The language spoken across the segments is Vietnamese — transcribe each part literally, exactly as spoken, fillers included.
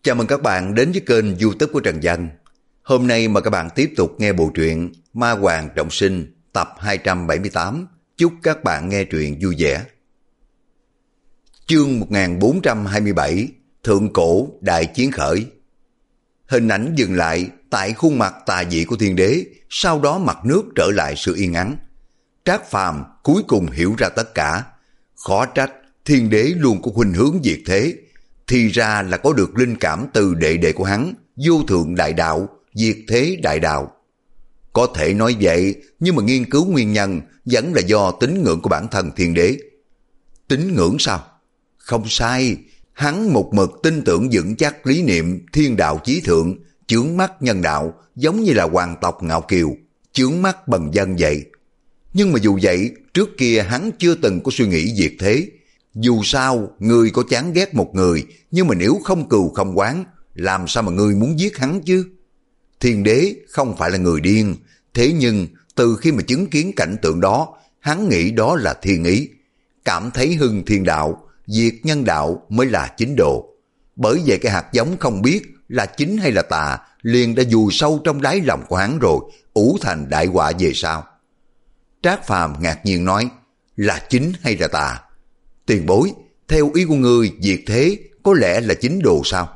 Chào mừng các bạn đến với kênh YouTube của Trần Văn. Hôm nay mời các bạn tiếp tục nghe bộ truyện Ma Hoàng Trọng Sinh tập hai trăm bảy mươi tám. Chúc các bạn nghe truyện vui vẻ. Chương một nghìn bốn trăm hai mươi bảy, Thượng Cổ Đại Chiến Khởi. Hình ảnh dừng lại tại khuôn mặt tà dị của Thiên Đế, sau đó mặt nước trở lại sự yên ắng. Trác Phàm cuối cùng hiểu ra tất cả. Khó trách Thiên Đế luôn có khuynh hướng diệt thế, thì ra là có được linh cảm từ đệ đệ của hắn, Vô Thượng Đại Đạo, Diệt Thế Đại Đạo. Có thể nói vậy, nhưng mà nghiên cứu nguyên nhân vẫn là do tín ngưỡng của bản thân Thiên Đế. Tín ngưỡng sao? Không sai, hắn một mực tin tưởng vững chắc lý niệm thiên đạo chí thượng, chướng mắt nhân đạo, giống như là hoàng tộc ngạo kiều, chướng mắt bần dân vậy. Nhưng mà dù vậy, trước kia hắn chưa từng có suy nghĩ diệt thế. Dù sao, người có chán ghét một người, nhưng mà nếu không cừu không oán, làm sao mà người muốn giết hắn chứ? Thiên Đế không phải là người điên, thế nhưng từ khi mà chứng kiến cảnh tượng đó, hắn nghĩ đó là thiên ý. Cảm thấy hưng thiên đạo, diệt nhân đạo mới là chính độ. Bởi vậy cái hạt giống không biết là chính hay là tà, liền đã dùi sâu trong đáy lòng của hắn rồi, ủ thành đại họa về sau. Trác Phàm ngạc nhiên nói, là chính hay là tà? Tiền bối, theo ý của ngươi diệt thế có lẽ là chính đồ sao?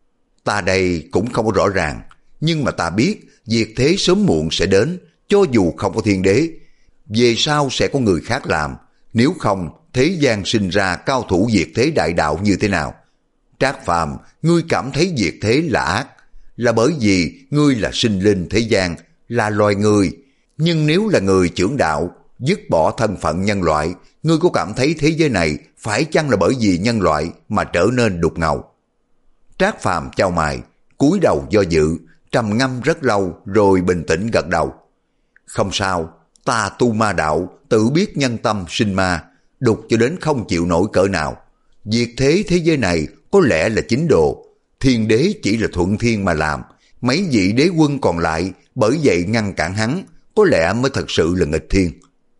Ta đây cũng không có rõ ràng, nhưng mà ta biết diệt thế sớm muộn sẽ đến, cho dù không có Thiên Đế. Về sau sẽ có người khác làm, nếu không thế gian sinh ra cao thủ diệt thế đại đạo như thế nào? Trác Phàm, ngươi cảm thấy diệt thế là ác, là bởi vì ngươi là sinh linh thế gian, là loài người. Nhưng nếu là người chưởng đạo, dứt bỏ thân phận nhân loại, ngươi có cảm thấy thế giới này phải chăng là bởi vì nhân loại mà trở nên đục ngầu? Trác Phàm chau mày, cúi đầu do dự, trầm ngâm rất lâu rồi bình tĩnh gật đầu. Không sao, ta tu ma đạo, tự biết nhân tâm sinh ma, đục cho đến không chịu nổi cỡ nào. Diệt thế thế giới này có lẽ là chính đồ, Thiên Đế chỉ là thuận thiên mà làm, mấy vị đế quân còn lại bởi vậy ngăn cản hắn, có lẽ mới thật sự là nghịch thiên.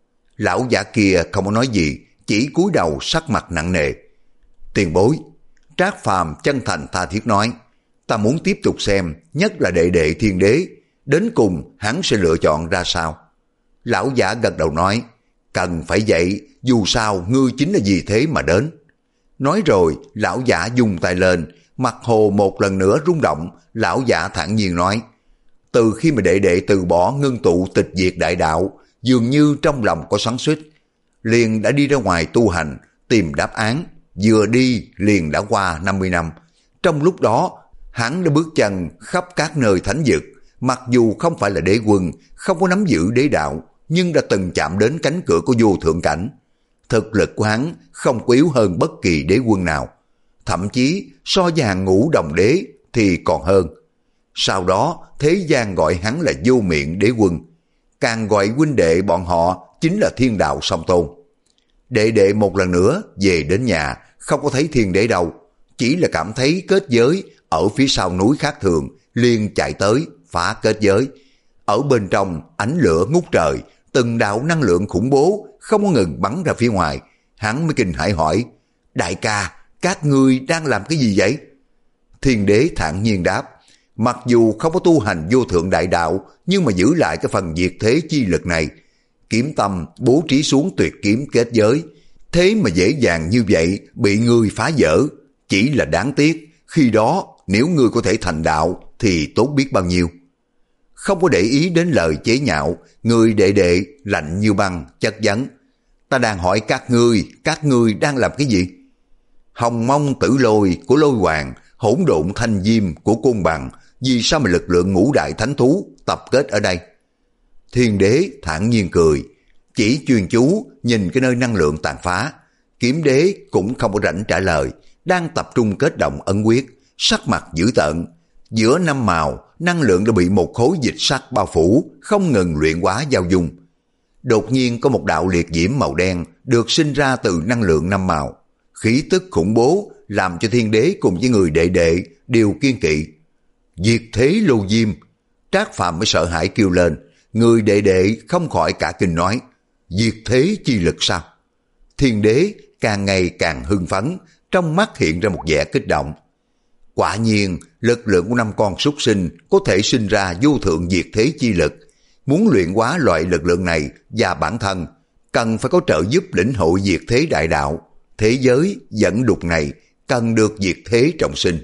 Lão giả kia không có nói gì, chỉ cúi đầu sắc mặt nặng nề. Tiền bối, Trác Phàm chân thành tha thiết nói, ta muốn tiếp tục xem, nhất là đệ đệ Thiên Đế, đến cùng hắn sẽ lựa chọn ra sao. Lão giả gật đầu nói, cần phải vậy, dù sao ngươi chính là vì thế mà đến. Nói rồi, lão giả dùng tay lên, mặt hồ một lần nữa rung động, lão giả thản nhiên nói, từ khi mà đệ đệ từ bỏ ngưng tụ tịch diệt đại đạo, dường như trong lòng có xoắn xuýt, liền đã đi ra ngoài tu hành, tìm đáp án, vừa đi liền đã qua năm mươi năm. Trong lúc đó, hắn đã bước chân khắp các nơi thánh vực, mặc dù không phải là đế quân, không có nắm giữ đế đạo, nhưng đã từng chạm đến cánh cửa của vô thượng cảnh. Thực lực của hắn không yếu hơn bất kỳ đế quân nào, thậm chí so với hàng ngũ đồng đế thì còn hơn. Sau đó, thế gian gọi hắn là vô miệng đế quân, càng gọi huynh đệ bọn họ chính là thiên đạo song tôn. Đệ đệ một lần nữa về đến nhà, không có thấy Thiên Đế đâu, chỉ là cảm thấy kết giới ở phía sau núi khác thường, liền chạy tới phá kết giới. Ở bên trong ánh lửa ngút trời, từng đạo năng lượng khủng bố không có ngừng bắn ra phía ngoài. Hắn mới kinh hãi hỏi, đại ca, các ngươi đang làm cái gì vậy? Thiên Đế thản nhiên đáp, mặc dù không có tu hành vô thượng đại đạo, nhưng mà giữ lại cái phần diệt thế chi lực này. Kiếm tâm bố trí xuống tuyệt kiếm kết giới, thế mà dễ dàng như vậy bị ngươi phá vỡ. Chỉ là đáng tiếc, khi đó nếu ngươi có thể thành đạo thì tốt biết bao nhiêu. Không có để ý đến lời chế nhạo, người đệ đệ lạnh như băng chất vấn, ta đang hỏi các ngươi, các ngươi đang làm cái gì? Hồng Mông Tử Lôi của Lôi Hoàng, Hỗn Độn Thanh Diêm của Côn Bằng, vì sao mà lực lượng ngũ đại thánh thú tập kết ở đây? Thiên Đế thản nhiên cười, chỉ chuyên chú nhìn cái nơi năng lượng tàn phá. Kiếm Đế cũng không có rảnh trả lời, đang tập trung kết động ấn quyết, sắc mặt dữ tợn. Giữa năm màu, năng lượng đã bị một khối dịch sắc bao phủ, không ngừng luyện hóa giao dung. Đột nhiên có một đạo liệt diễm màu đen được sinh ra từ năng lượng năm màu. Khí tức khủng bố làm cho Thiên Đế cùng với người đệ đệ đều kiên kỵ. Diệt thế lô diêm. Trác Phàm mới sợ hãi kêu lên. Người đệ đệ không khỏi cả kinh nói, diệt thế chi lực sao? Thiên Đế càng ngày càng hưng phấn, trong mắt hiện ra một vẻ kích động. Quả nhiên, lực lượng của năm con súc sinh có thể sinh ra vô thượng diệt thế chi lực. Muốn luyện hóa loại lực lượng này và bản thân, cần phải có trợ giúp lĩnh hội diệt thế đại đạo. Thế giới dẫn đục này cần được diệt thế trọng sinh.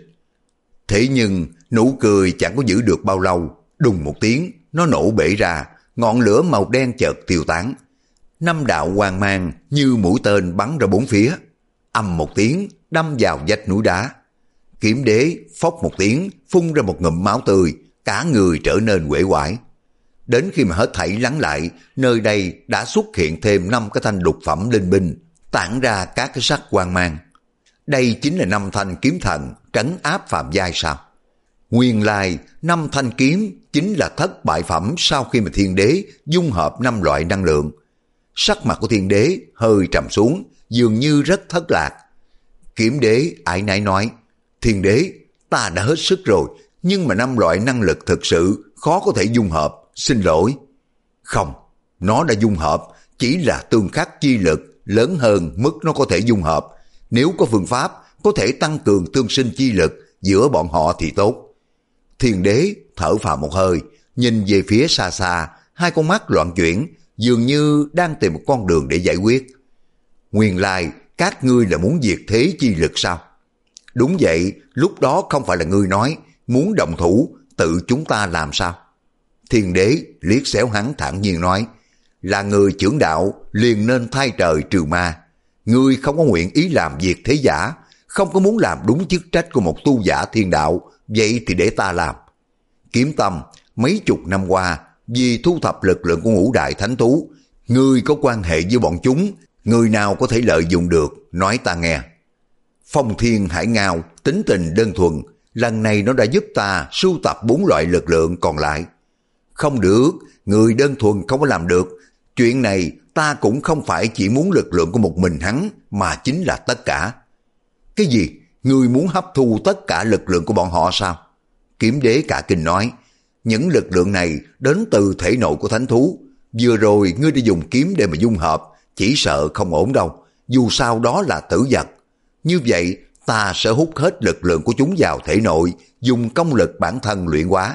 Thế nhưng, nụ cười chẳng có giữ được bao lâu. Đùng một tiếng, nó nổ bể ra, ngọn lửa màu đen chợt tiêu tán. Năm đạo quang mang như mũi tên bắn ra bốn phía. Âm một tiếng, đâm vào vách núi đá. Kiếm đế phốc một tiếng, phun ra một ngụm máu tươi, cả người trở nên uể oải. Đến khi mà hết thảy lắng lại, nơi đây đã xuất hiện thêm năm cái thanh lục phẩm linh binh, tản ra các cái sắc quang mang. Đây chính là năm thanh kiếm thần trấn áp phàm giai sao? Nguyên lai năm thanh kiếm chính là thất bại phẩm sau khi mà thiên đế dung hợp năm loại năng lượng. Sắc mặt của thiên đế hơi trầm xuống, dường như rất thất lạc. Kiếm đế ái nái nói, thiên đế, ta đã hết sức rồi, nhưng mà năm loại năng lực thực sự khó có thể dung hợp, xin lỗi. Không, nó đã dung hợp, chỉ là tương khắc chi lực lớn hơn mức nó có thể dung hợp. Nếu có phương pháp có thể tăng cường tương sinh chi lực giữa bọn họ thì tốt. Thiên đế thở phào một hơi, nhìn về phía xa xa, hai con mắt loạn chuyển, dường như đang tìm một con đường để giải quyết. Nguyên lai các ngươi là muốn diệt thế chi lực sao? Đúng vậy, lúc đó không phải là ngươi nói muốn động thủ, tự chúng ta làm sao? Thiên đế liếc xéo hắn thản nhiên nói, là người trưởng đạo liền nên thay trời trừ ma. Ngươi không có nguyện ý làm diệt thế giả, không có muốn làm đúng chức trách của một tu giả thiên đạo, vậy thì để ta làm. Kiếm Tâm, mấy chục năm qua, vì thu thập lực lượng của ngũ đại thánh thú, ngươi có quan hệ với bọn chúng, người nào có thể lợi dụng được, nói ta nghe. Phong Thiên Hải Ngao, tính tình đơn thuần, lần này nó đã giúp ta sưu tập bốn loại lực lượng còn lại. Không được, người đơn thuần không có làm được. Chuyện này ta cũng không phải chỉ muốn lực lượng của một mình hắn, mà chính là tất cả. Cái gì? Ngươi muốn hấp thu tất cả lực lượng của bọn họ sao? Kiếm đế cả kinh nói, những lực lượng này đến từ thể nội của thánh thú. Vừa rồi ngươi đã dùng kiếm để mà dung hợp, chỉ sợ không ổn đâu, dù sao đó là tử vật. Như vậy ta sẽ hút hết lực lượng của chúng vào thể nội, dùng công lực bản thân luyện hóa.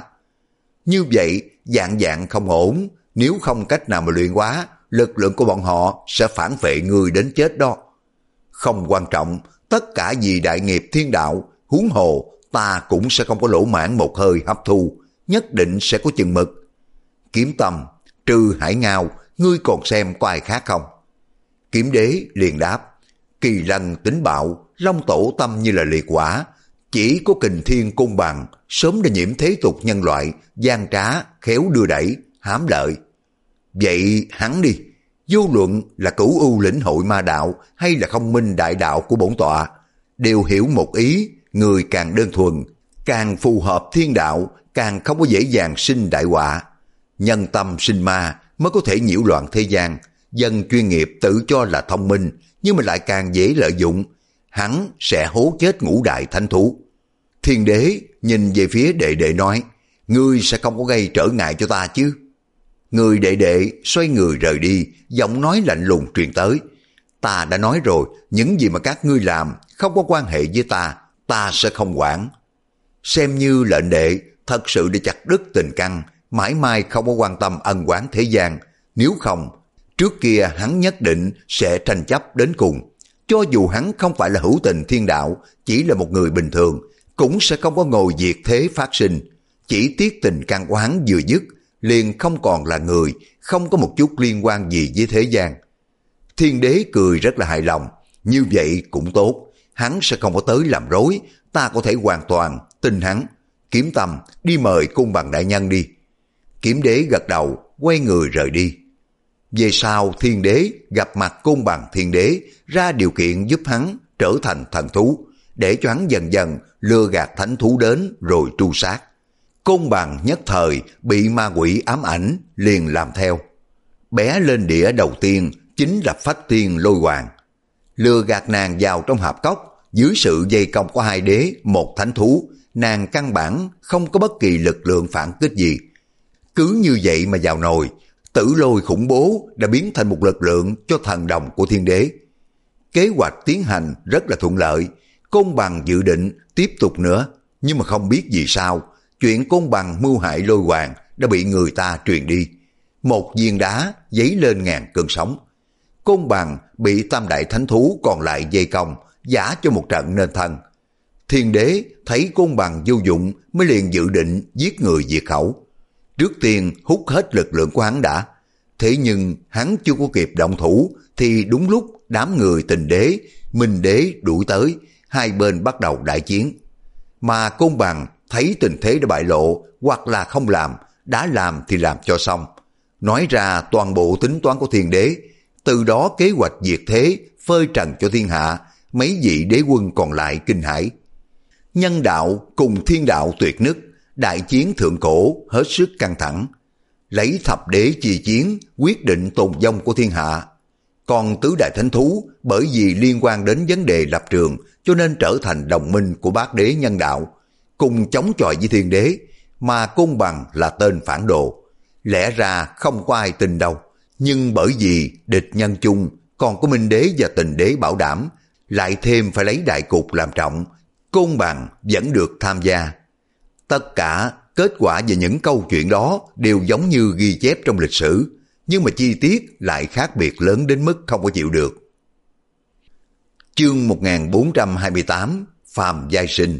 Như vậy dạng dạng không ổn, nếu không cách nào mà luyện hóa, lực lượng của bọn họ sẽ phản phệ người đến chết đó. Không quan trọng, tất cả vì đại nghiệp thiên đạo, huống hồ ta cũng sẽ không có lỗ mãn một hơi hấp thu, nhất định sẽ có chừng mực. Kiếm Tâm, trừ Hải Ngao, ngươi còn xem có ai khác không? Kiếm đế liền đáp, Kỳ Lân tính bạo, Long Tổ tâm như là liệt quả, chỉ có Kình Thiên Côn Bằng sớm đã nhiễm thế tục nhân loại, gian trá, khéo đưa đẩy, hám lợi. Vậy hắn đi, vô luận là cửu ưu lĩnh hội ma đạo hay là không minh đại đạo của bổn tọa, đều hiểu một ý, người càng đơn thuần, càng phù hợp thiên đạo, càng không có dễ dàng sinh đại họa. Nhân tâm sinh ma mới có thể nhiễu loạn thế gian. Dân chuyên nghiệp tự cho là thông minh, nhưng mà lại càng dễ lợi dụng. Hắn sẽ hố chết ngũ đại thánh thú. Thiên đế nhìn về phía đệ đệ nói, ngươi sẽ không có gây trở ngại cho ta chứ? Người đệ đệ xoay người rời đi, giọng nói lạnh lùng truyền tới, ta đã nói rồi, những gì mà các ngươi làm không có quan hệ với ta, ta sẽ không quản. Xem như lệnh đệ thật sự để chặt đứt tình căn, mãi mai không có quan tâm ân oán thế gian. Nếu không, trước kia hắn nhất định sẽ tranh chấp đến cùng. Cho dù hắn không phải là hữu tình thiên đạo, chỉ là một người bình thường, cũng sẽ không có ngồi diệt thế phát sinh. Chỉ tiếc tình căn của hắn vừa dứt, liền không còn là người, không có một chút liên quan gì với thế gian. Thiên đế cười rất là hài lòng, như vậy cũng tốt, hắn sẽ không có tới làm rối, ta có thể hoàn toàn tin hắn. Kiếm Tâm, đi mời Côn Bằng đại nhân đi. Kiếm đế gật đầu, quay người rời đi. Về sau thiên đế gặp mặt Côn Bằng thiên đế, ra điều kiện giúp hắn trở thành thần thú, để cho hắn dần dần lừa gạt thánh thú đến rồi tru sát. Côn Bằng nhất thời bị ma quỷ ám ảnh, liền làm theo. Bé lên đĩa đầu tiên chính là Phách Tiên Lôi Hoàng. Lừa gạt nàng vào trong hạp cốc, dưới sự dây công của hai đế, một thánh thú, nàng căn bản không có bất kỳ lực lượng phản kích gì. Cứ như vậy mà vào nồi, tử lôi khủng bố đã biến thành một lực lượng cho thần đồng của thiên đế. Kế hoạch tiến hành rất là thuận lợi, Côn Bằng dự định tiếp tục nữa, nhưng mà không biết vì sao, chuyện Côn Bằng mưu hại Lôi Hoàng đã bị người ta truyền đi. Một viên đá dấy lên ngàn cơn sóng. Côn Bằng bị tam đại thánh thú còn lại dây công, giả cho một trận nên thân. Thiên đế thấy Côn Bằng vô dụng mới liền dự định giết người diệt khẩu. Trước tiên hút hết lực lượng của hắn đã. Thế nhưng hắn chưa có kịp động thủ thì đúng lúc đám người Tình đế, Minh đế đuổi tới, hai bên bắt đầu đại chiến. Mà Côn Bằng thấy tình thế đã bại lộ, hoặc là không làm, đã làm thì làm cho xong. Nói ra toàn bộ tính toán của Thiên đế, từ đó kế hoạch diệt thế, phơi trần cho thiên hạ, mấy vị đế quân còn lại kinh hãi. Nhân đạo cùng thiên đạo tuyệt nứt, đại chiến thượng cổ hết sức căng thẳng. Lấy thập đế chi chiến, quyết định tồn vong của thiên hạ. Còn tứ đại thánh thú bởi vì liên quan đến vấn đề lập trường cho nên trở thành đồng minh của bát đế nhân đạo, cùng chống chọi với thiên đế, mà Côn Bằng là tên phản đồ. Lẽ ra không có ai tin đâu, nhưng bởi vì địch nhân chung còn có Minh đế và Tình đế bảo đảm, lại thêm phải lấy đại cục làm trọng, Côn Bằng vẫn được tham gia. Tất cả kết quả về những câu chuyện đó đều giống như ghi chép trong lịch sử, nhưng mà chi tiết lại khác biệt lớn đến mức không có chịu được. Chương một nghìn bốn trăm hai mươi tám, Phàm Giai Sinh.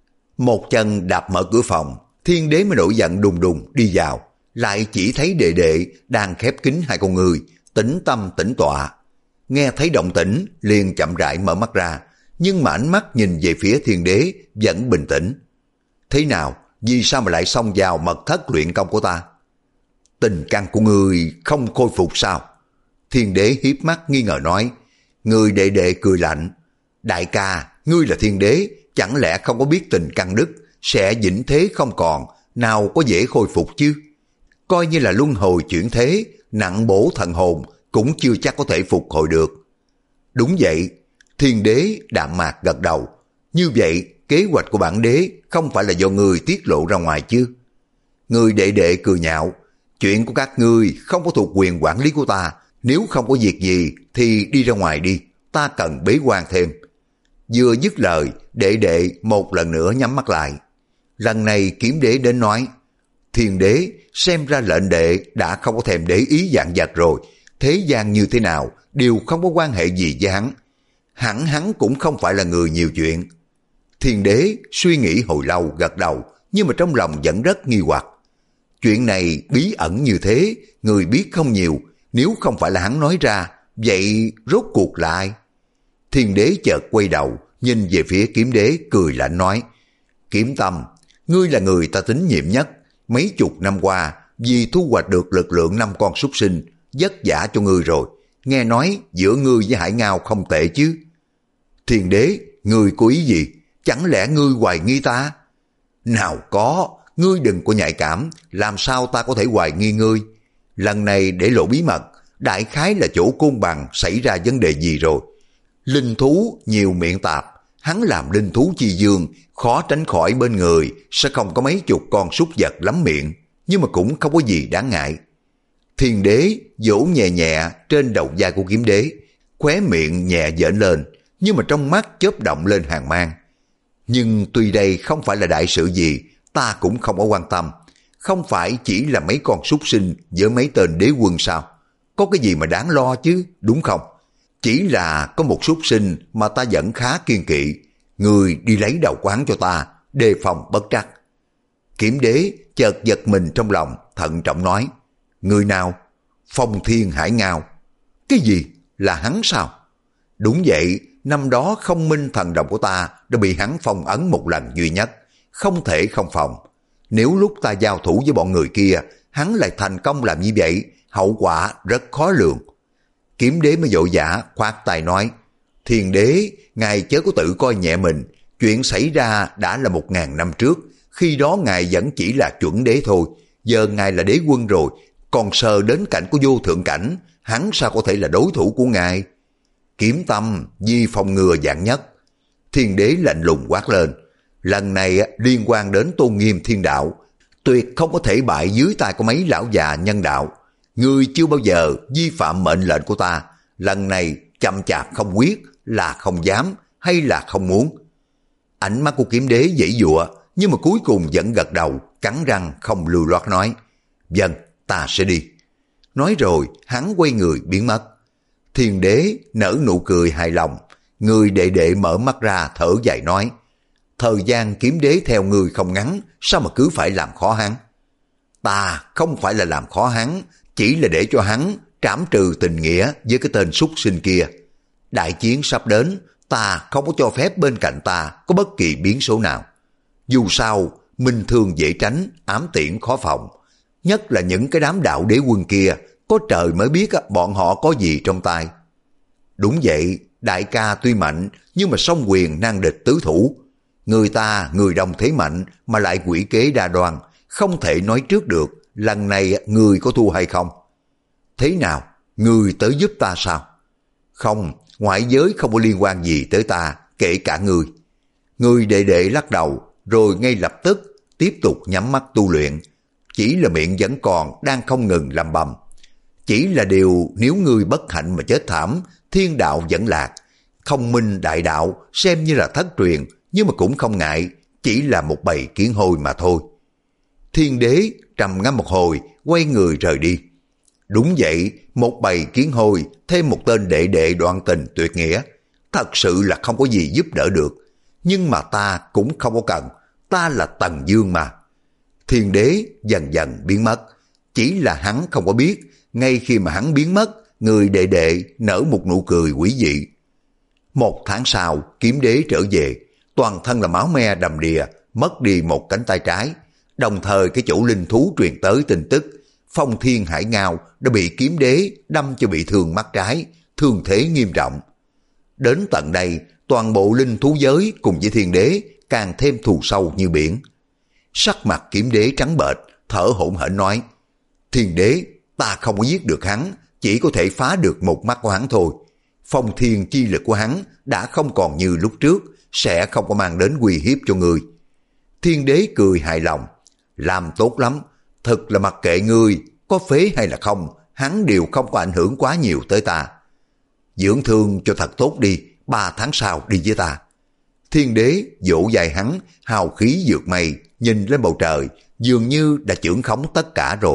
Một chân đạp mở cửa phòng, Thiên đế mới nổi giận đùng đùng đi vào, lại chỉ thấy đệ đệ đang khép kín hai con người, tĩnh tâm tĩnh tọa. Nghe thấy động tĩnh liền chậm rãi mở mắt ra, nhưng mà ánh mắt nhìn về phía Thiên đế vẫn bình tĩnh. Thế nào, vì sao mà lại xông vào mật thất luyện công của ta? Tình căn của ngươi không khôi phục sao? Thiên đế hiếp mắt nghi ngờ nói. Người đệ đệ cười lạnh. Đại ca, ngươi là thiên đế, chẳng lẽ không có biết tình căn đức sẽ vĩnh thế không còn, nào có dễ khôi phục chứ? Coi như là luân hồi chuyển thế, nặng bổ thần hồn cũng chưa chắc có thể phục hồi được. Đúng vậy, thiên đế đạm mạc gật đầu. Như vậy, kế hoạch của bản đế không phải là do người tiết lộ ra ngoài chứ? Người đệ đệ cười nhạo. Chuyện của các ngươi không có thuộc quyền quản lý của ta, nếu không có việc gì thì đi ra ngoài đi, ta cần bế quan thêm. Vừa dứt lời, đệ đệ một lần nữa nhắm mắt lại. Lần này kiếm đế đến nói, thiên đế xem ra lệnh đệ đã không có thèm để ý dạng vật rồi, thế gian như thế nào đều không có quan hệ gì với hắn. Hẳn hắn cũng không phải là người nhiều chuyện. Thiên đế suy nghĩ hồi lâu gật đầu, nhưng mà trong lòng vẫn rất nghi hoặc. Chuyện này bí ẩn như thế, người biết không nhiều, nếu không phải là hắn nói ra, vậy rốt cuộc là ai? Thiên đế chợt quay đầu, nhìn về phía kiếm đế cười lạnh nói, Kiếm Tâm, ngươi là người ta tín nhiệm nhất, mấy chục năm qua, vì thu hoạch được lực lượng năm con súc sinh, vất vả cho ngươi rồi, nghe nói giữa ngươi với Hải Ngao không tệ chứ. Thiên đế, ngươi có ý gì? Chẳng lẽ ngươi hoài nghi ta? Nào có, ngươi đừng có nhạy cảm, làm sao ta có thể hoài nghi ngươi? Lần này để lộ bí mật, đại khái là chỗ Côn Bằng xảy ra vấn đề gì rồi. Linh thú nhiều miệng tạp, hắn làm linh thú chi dương, khó tránh khỏi bên người, sẽ không có mấy chục con súc vật lắm miệng, nhưng mà cũng không có gì đáng ngại. Thiên đế vỗ nhẹ nhẹ trên đầu vai của kiếm đế, khóe miệng nhẹ dễn lên, nhưng mà trong mắt chớp động lên hàn mang. Nhưng tuy đây không phải là đại sự gì, ta cũng không có quan tâm. Không phải chỉ là mấy con súc sinh với mấy tên đế quân sao? Có cái gì mà đáng lo chứ, đúng không? Chỉ là có một súc sinh mà ta vẫn khá kiên kỵ. Người đi lấy đầu quán cho ta, đề phòng bất trắc. Kiếm đế chợt giật mình trong lòng, thận trọng nói. Người nào? Phong Thiên Hải Ngao. Cái gì? Là hắn sao? Đúng vậy, năm đó không minh thần đồng của ta đã bị hắn phong ấn một lần duy nhất, không thể không phòng. Nếu lúc ta giao thủ với bọn người kia, hắn lại thành công làm như vậy, hậu quả rất khó lường. Kiếm đế mới vội vã khoát tay nói, Thiên đế, ngài chớ có tự coi nhẹ mình, chuyện xảy ra đã là một ngàn năm trước, khi đó ngài vẫn chỉ là chuẩn đế thôi, giờ ngài là đế quân rồi, còn sờ đến cảnh của vô thượng cảnh, hắn sao có thể là đối thủ của ngài? Kiếm Tâm vì phòng ngừa vạn nhất. Thiên đế lạnh lùng quát lên, lần này liên quan đến tôn nghiêm thiên đạo, tuyệt không có thể bại dưới tay của mấy lão già nhân đạo. Ngươi chưa bao giờ vi phạm mệnh lệnh của ta, lần này chậm chạp không quyết là không dám hay là không muốn? Ánh mắt của kiếm đế dãy dụa, nhưng mà cuối cùng vẫn gật đầu, cắn răng không lưu loát nói, vâng, ta sẽ đi. Nói rồi, hắn quay người biến mất. Thiên đế nở nụ cười hài lòng, người đệ đệ mở mắt ra thở dài nói, thời gian kiếm đế theo người không ngắn, sao mà cứ phải làm khó hắn? Ta không phải là làm khó hắn, chỉ là để cho hắn trảm trừ tình nghĩa với cái tên súc sinh kia. Đại chiến sắp đến, ta không có cho phép bên cạnh ta có bất kỳ biến số nào. Dù sao, minh thương dễ tránh, ám tiễn khó phòng. Nhất là những cái đám đạo đế quân kia, có trời mới biết bọn họ có gì trong tay. Đúng vậy, đại ca tuy mạnh, nhưng mà song quyền nan địch tứ thủ. Người ta, người đông thế mạnh, mà lại quỷ kế đa đoan, không thể nói trước được lần này người có thua hay không. Thế nào, người tới giúp ta sao? Không, ngoại giới không có liên quan gì tới ta, kể cả người. Người đệ đệ lắc đầu, rồi ngay lập tức tiếp tục nhắm mắt tu luyện. Chỉ là miệng vẫn còn đang không ngừng lầm bầm. Chỉ là điều nếu ngươi bất hạnh mà chết thảm, thiên đạo vẫn lạc. Không minh đại đạo xem như là thất truyền, nhưng mà cũng không ngại, chỉ là một bầy kiến hôi mà thôi. Thiên đế trầm ngâm một hồi, quay người rời đi. Đúng vậy, một bầy kiến hôi, thêm một tên đệ đệ đoan tình tuyệt nghĩa. Thật sự là không có gì giúp đỡ được. Nhưng mà ta cũng không có cần, ta là Tần Dương mà. Thiên đế dần dần biến mất. Chỉ là hắn không có biết, ngay khi mà hắn biến mất, người đệ đệ nở một nụ cười quỷ dị. Một tháng sau, kiếm đế trở về, toàn thân là máu me đầm đìa, mất đi một cánh tay trái. Đồng thời cái chủ linh thú truyền tới tin tức, Phong Thiên Hải Ngao đã bị kiếm đế đâm cho bị thương mắt trái, thương thế nghiêm trọng. Đến tận đây, toàn bộ linh thú giới cùng với thiên đế càng thêm thù sâu như biển. Sắc mặt kiếm đế trắng bệch, thở hổn hển nói, thiên đế, ta không có giết được hắn, chỉ có thể phá được một mắt của hắn thôi. Phong thiên chi lực của hắn đã không còn như lúc trước, sẽ không có mang đến uy hiếp cho người. Thiên đế cười hài lòng, làm tốt lắm, thật là mặc kệ ngươi, có phế hay là không, hắn đều không có ảnh hưởng quá nhiều tới ta. Dưỡng thương cho thật tốt đi, ba tháng sau đi với ta. Thiên đế vỗ vai hắn, hào khí vượt mây, nhìn lên bầu trời, dường như đã chưởng khống tất cả rồi.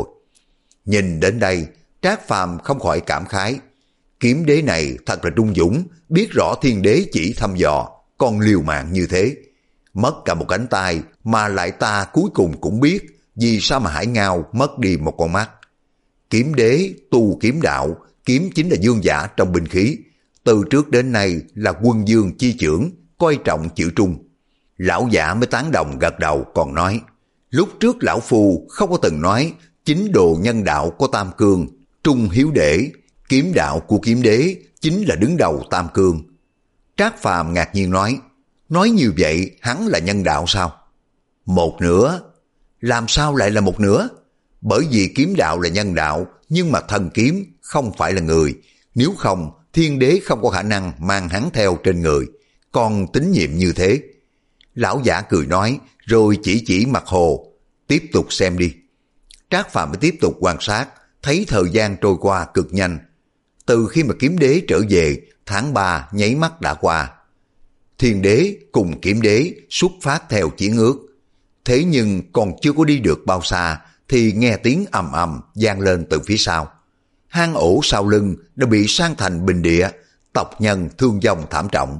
Nhìn đến đây, Trác Phàm không khỏi cảm khái. Kiếm đế này thật là trung dũng, biết rõ thiên đế chỉ thăm dò, còn liều mạng như thế. Mất cả một cánh tay, mà lại ta cuối cùng cũng biết vì sao mà Hải Ngao mất đi một con mắt. Kiếm đế tu kiếm đạo, kiếm chính là dương giả trong binh khí. Từ trước đến nay là quân dương chi trưởng, coi trọng chữ trung. Lão giả mới tán đồng gật đầu còn nói, lúc trước lão phu không có từng nói chính đồ nhân đạo có tam cương, trung hiếu đệ, kiếm đạo của kiếm đế chính là đứng đầu tam cương. Trác Phàm ngạc nhiên nói, nói như vậy hắn là nhân đạo sao? Một nửa. Làm sao lại là một nửa? Bởi vì kiếm đạo là nhân đạo, nhưng mà thần kiếm không phải là người. Nếu không, thiên đế không có khả năng mang hắn theo trên người. Còn tín nhiệm như thế. Lão giả cười nói, rồi chỉ chỉ mặt hồ. Tiếp tục xem đi. Trác Phàm mới tiếp tục quan sát, thấy thời gian trôi qua cực nhanh. Từ khi mà kiếm đế trở về, tháng ba nháy mắt đã qua. Thiên đế cùng kiếm đế xuất phát theo chiến ước. Thế nhưng còn chưa có đi được bao xa, thì nghe tiếng ầm ầm vang lên từ phía sau. Hang ổ sau lưng đã bị san thành bình địa, tộc nhân thương vong thảm trọng.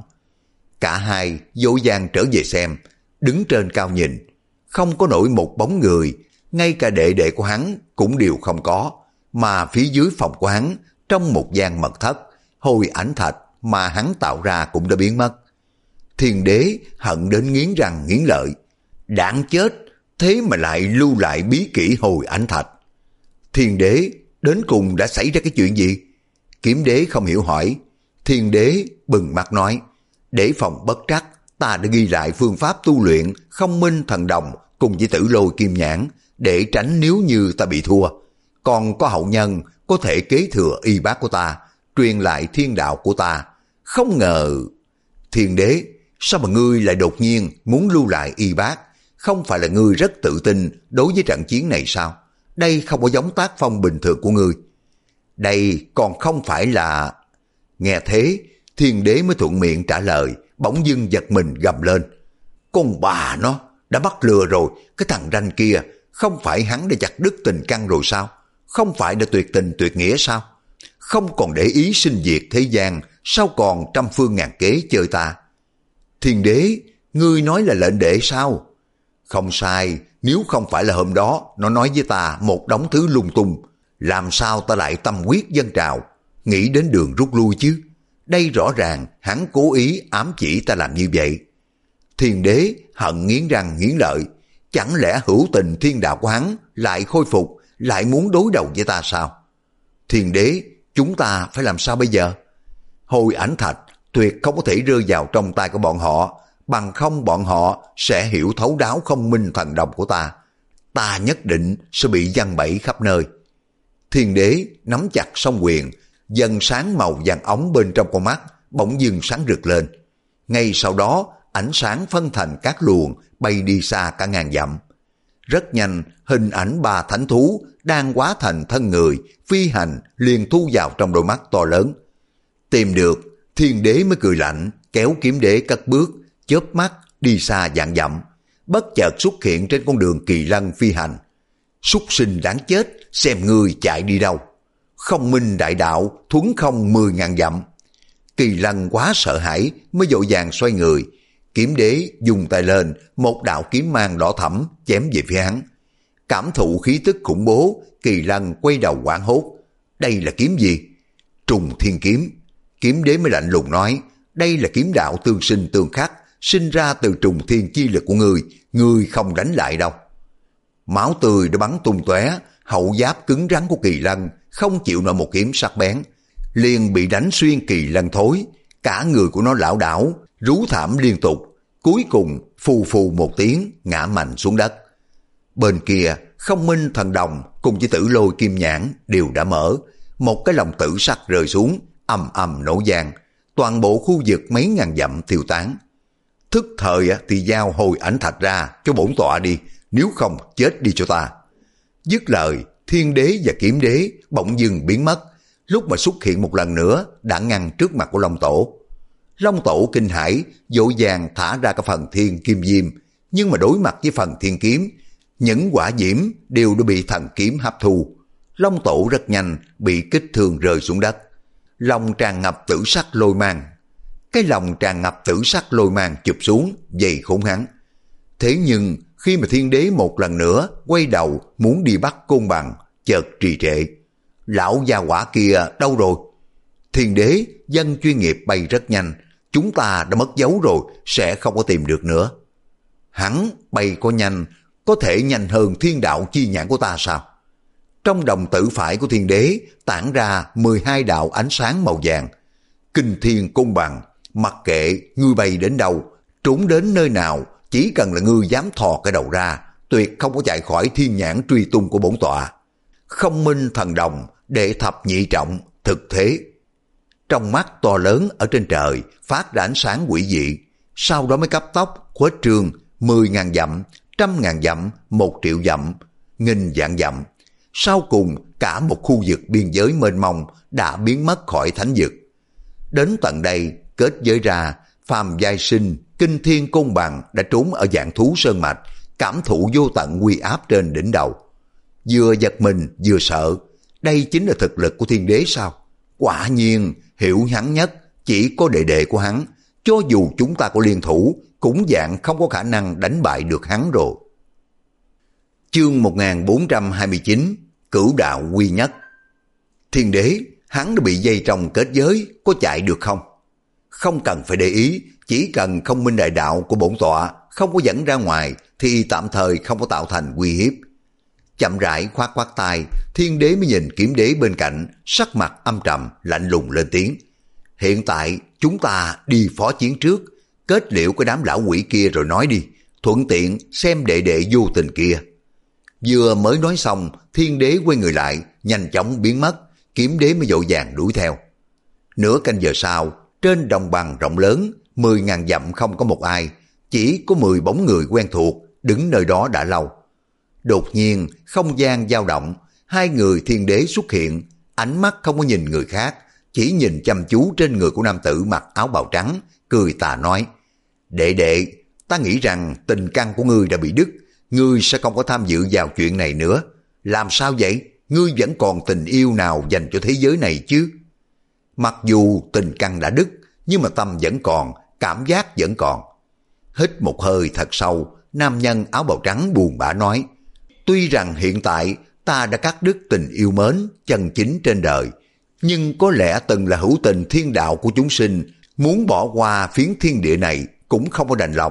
Cả hai vội vàng trở về xem, đứng trên cao nhìn, không có nổi một bóng người, ngay cả đệ đệ của hắn cũng đều không có, mà phía dưới phòng của hắn, trong một gian mật thất, hồi ảnh thạch mà hắn tạo ra cũng đã biến mất. Thiên đế hận đến nghiến răng nghiến lợi, đáng chết, thế mà lại lưu lại bí kỹ hồi ảnh thạch. Thiên đế đến cùng đã xảy ra cái chuyện gì? Kiếm đế không hiểu hỏi. Thiên đế bừng mắt nói, để phòng bất trắc, ta đã ghi lại phương pháp tu luyện không minh thần đồng cùng với tử lôi kim nhãn, để tránh nếu như ta bị thua. Còn có hậu nhân có thể kế thừa y bác của ta, truyền lại thiên đạo của ta. Không ngờ... Thiên đế, sao mà ngươi lại đột nhiên muốn lưu lại y bác? Không phải là ngươi rất tự tin đối với trận chiến này sao? Đây không có giống tác phong bình thường của ngươi. Đây còn không phải là... Nghe thế, thiên đế mới thuận miệng trả lời, bỗng dưng giật mình gầm lên. Con bà nó, đã bắt lừa rồi, cái thằng ranh kia, không phải hắn đã chặt đứt tình căn rồi sao? Không phải đã tuyệt tình tuyệt nghĩa sao? Không còn để ý sinh diệt thế gian, sao còn trăm phương ngàn kế chơi ta? Thiên đế, ngươi nói là lệnh đệ sao? Không sai, nếu không phải là hôm đó nó nói với ta một đống thứ lung tung, làm sao ta lại tâm huyết dâng trào, nghĩ đến đường rút lui chứ? Đây rõ ràng hắn cố ý ám chỉ ta làm như vậy. Thiên đế hận nghiến răng nghiến lợi, chẳng lẽ hữu tình thiên đạo của hắn lại khôi phục, lại muốn đối đầu với ta sao? Thiên đế, chúng ta phải làm sao bây giờ? Hồi ảnh thạch tuyệt không có thể rơi vào trong tay của bọn họ, bằng không bọn họ sẽ hiểu thấu đáo không minh thần đồng của ta. Ta nhất định sẽ bị giăng bẫy khắp nơi. Thiên đế nắm chặt song quyền, dần sáng màu vàng ống bên trong con mắt bỗng dưng sáng rực lên. Ngay sau đó, ánh sáng phân thành các luồng bay đi xa cả ngàn dặm. Rất nhanh, hình ảnh ba thánh thú đang hóa thành thân người, phi hành liền thu vào trong đôi mắt to lớn. Tìm được, thiên đế mới cười lạnh, kéo kiếm đế cất bước, chớp mắt đi xa vạn dặm, bất chợt xuất hiện trên con đường kỳ lân phi hành. Súc sinh đáng chết, xem ngươi chạy đi đâu? Không minh đại đạo, thuấn không mười ngàn dặm. Kỳ lân quá sợ hãi mới vội vàng xoay người. Kiếm đế dùng tay lên, một đạo kiếm mang đỏ thẫm chém về phía hắn. Cảm thụ khí tức khủng bố, kỳ lân quay đầu hoảng hốt. Đây là kiếm gì? Trùng thiên kiếm. Kiếm đế mới lạnh lùng nói, đây là kiếm đạo tương sinh tương khắc, sinh ra từ trùng thiên chi lực của ngươi, ngươi không đánh lại đâu. Máu tươi đã bắn tung tóe, hậu giáp cứng rắn của kỳ lân không chịu nổi một kiếm sắc bén, liền bị đánh xuyên kỳ lân thối, cả người của nó lảo đảo, rú thảm liên tục, cuối cùng phù phù một tiếng ngã mạnh xuống đất. Bên kia, không minh thần đồng cùng với tử lôi kim nhãn đều đã mở, một cái lồng tử sắc rơi xuống, ầm ầm nổ vang, toàn bộ khu vực mấy ngàn dặm tiêu tán. Thức thời thì giao hồi ảnh thạch ra cho bổn tọa đi, nếu không chết đi cho ta. Dứt lời, thiên đế và kiếm đế bỗng dưng biến mất, lúc mà xuất hiện một lần nữa đã ngăn trước mặt của Long Tổ. Long Tổ kinh hãi, vội vàng thả ra cái phần thiên kim diêm, nhưng mà đối mặt với phần thiên kiếm, những quả diễm đều đã bị thần kiếm hấp thu. Long Tổ rất nhanh bị kích thương rơi xuống đất. Lòng tràn ngập tử sắc lôi mang. Cái lòng tràn ngập tử sắc lôi mang chụp xuống, dày khốn hắn. Thế nhưng khi mà thiên đế một lần nữa quay đầu muốn đi bắt Côn Bằng, chợt trì trệ. Lão gia quả kia đâu rồi? Thiên đế, dân chuyên nghiệp bay rất nhanh, chúng ta đã mất dấu rồi, sẽ không có tìm được nữa. Hắn bay có nhanh, có thể nhanh hơn thiên đạo chi nhãn của ta sao? Trong đồng tử phải của thiên đế tản ra mười hai đạo ánh sáng màu vàng. Kinh thiên Côn Bằng, mặc kệ ngươi bay đến đâu, trốn đến nơi nào, chỉ cần là ngươi dám thò cái đầu ra, tuyệt không có chạy khỏi thiên nhãn truy tung của bổn tọa. Không minh thần đồng, đệ thập nhị trọng, thực thế. Trong mắt to lớn ở trên trời phát ra ánh sáng quỷ dị, sau đó mới cấp tốc khuếch trương mười ngàn dặm, trăm ngàn dặm, một triệu dặm, nghìn vạn dặm. Sau cùng cả một khu vực biên giới mênh mông đã biến mất khỏi thánh vực. Đến tận đây kết giới ra, phàm giai sinh kinh thiên Côn Bằng đã trốn ở dạng thú sơn mạch, cảm thụ vô tận uy áp trên đỉnh đầu. Vừa giật mình vừa sợ, đây chính là thực lực của thiên đế sao? Quả nhiên hiểu hắn nhất chỉ có đệ đệ của hắn, cho dù chúng ta có liên thủ cũng dạng không có khả năng đánh bại được hắn rồi. Chương một nghìn bốn trăm hai mươi chín, Cửu đạo quy nhất. Thiên đế, hắn đã bị dây trong kết giới, có chạy được không? Không cần phải để ý, chỉ cần không minh đại đạo của bổn tọa không có dẫn ra ngoài thì tạm thời không có tạo thành uy hiếp. Chậm rãi khoát khoát tay, thiên đế mới nhìn kiếm đế bên cạnh, sắc mặt âm trầm, lạnh lùng lên tiếng. Hiện tại chúng ta đi phó chiến trước, kết liễu cái đám lão quỷ kia rồi nói đi, thuận tiện xem đệ đệ vô tình kia. Vừa mới nói xong, thiên đế quay người lại, nhanh chóng biến mất, kiếm đế mới vội vàng đuổi theo. Nửa canh giờ sau, trên đồng bằng rộng lớn, mười ngàn dặm không có một ai, chỉ có mười bóng người quen thuộc, đứng nơi đó đã lâu. Đột nhiên, không gian dao động, hai người thiên đế xuất hiện, ánh mắt không có nhìn người khác, chỉ nhìn chăm chú trên người của nam tử mặc áo bào trắng, cười tà nói, đệ đệ, ta nghĩ rằng tình căn của ngươi đã bị đứt, ngươi sẽ không có tham dự vào chuyện này nữa. Làm sao vậy? Ngươi vẫn còn tình yêu nào dành cho thế giới này chứ? Mặc dù tình căn đã đứt, nhưng mà tâm vẫn còn, cảm giác vẫn còn. Hít một hơi thật sâu, nam nhân áo bào trắng buồn bã nói, tuy rằng hiện tại ta đã cắt đứt tình yêu mến chân chính trên đời, nhưng có lẽ từng là hữu tình thiên đạo của chúng sinh, muốn bỏ qua phiến thiên địa này cũng không có đành lòng.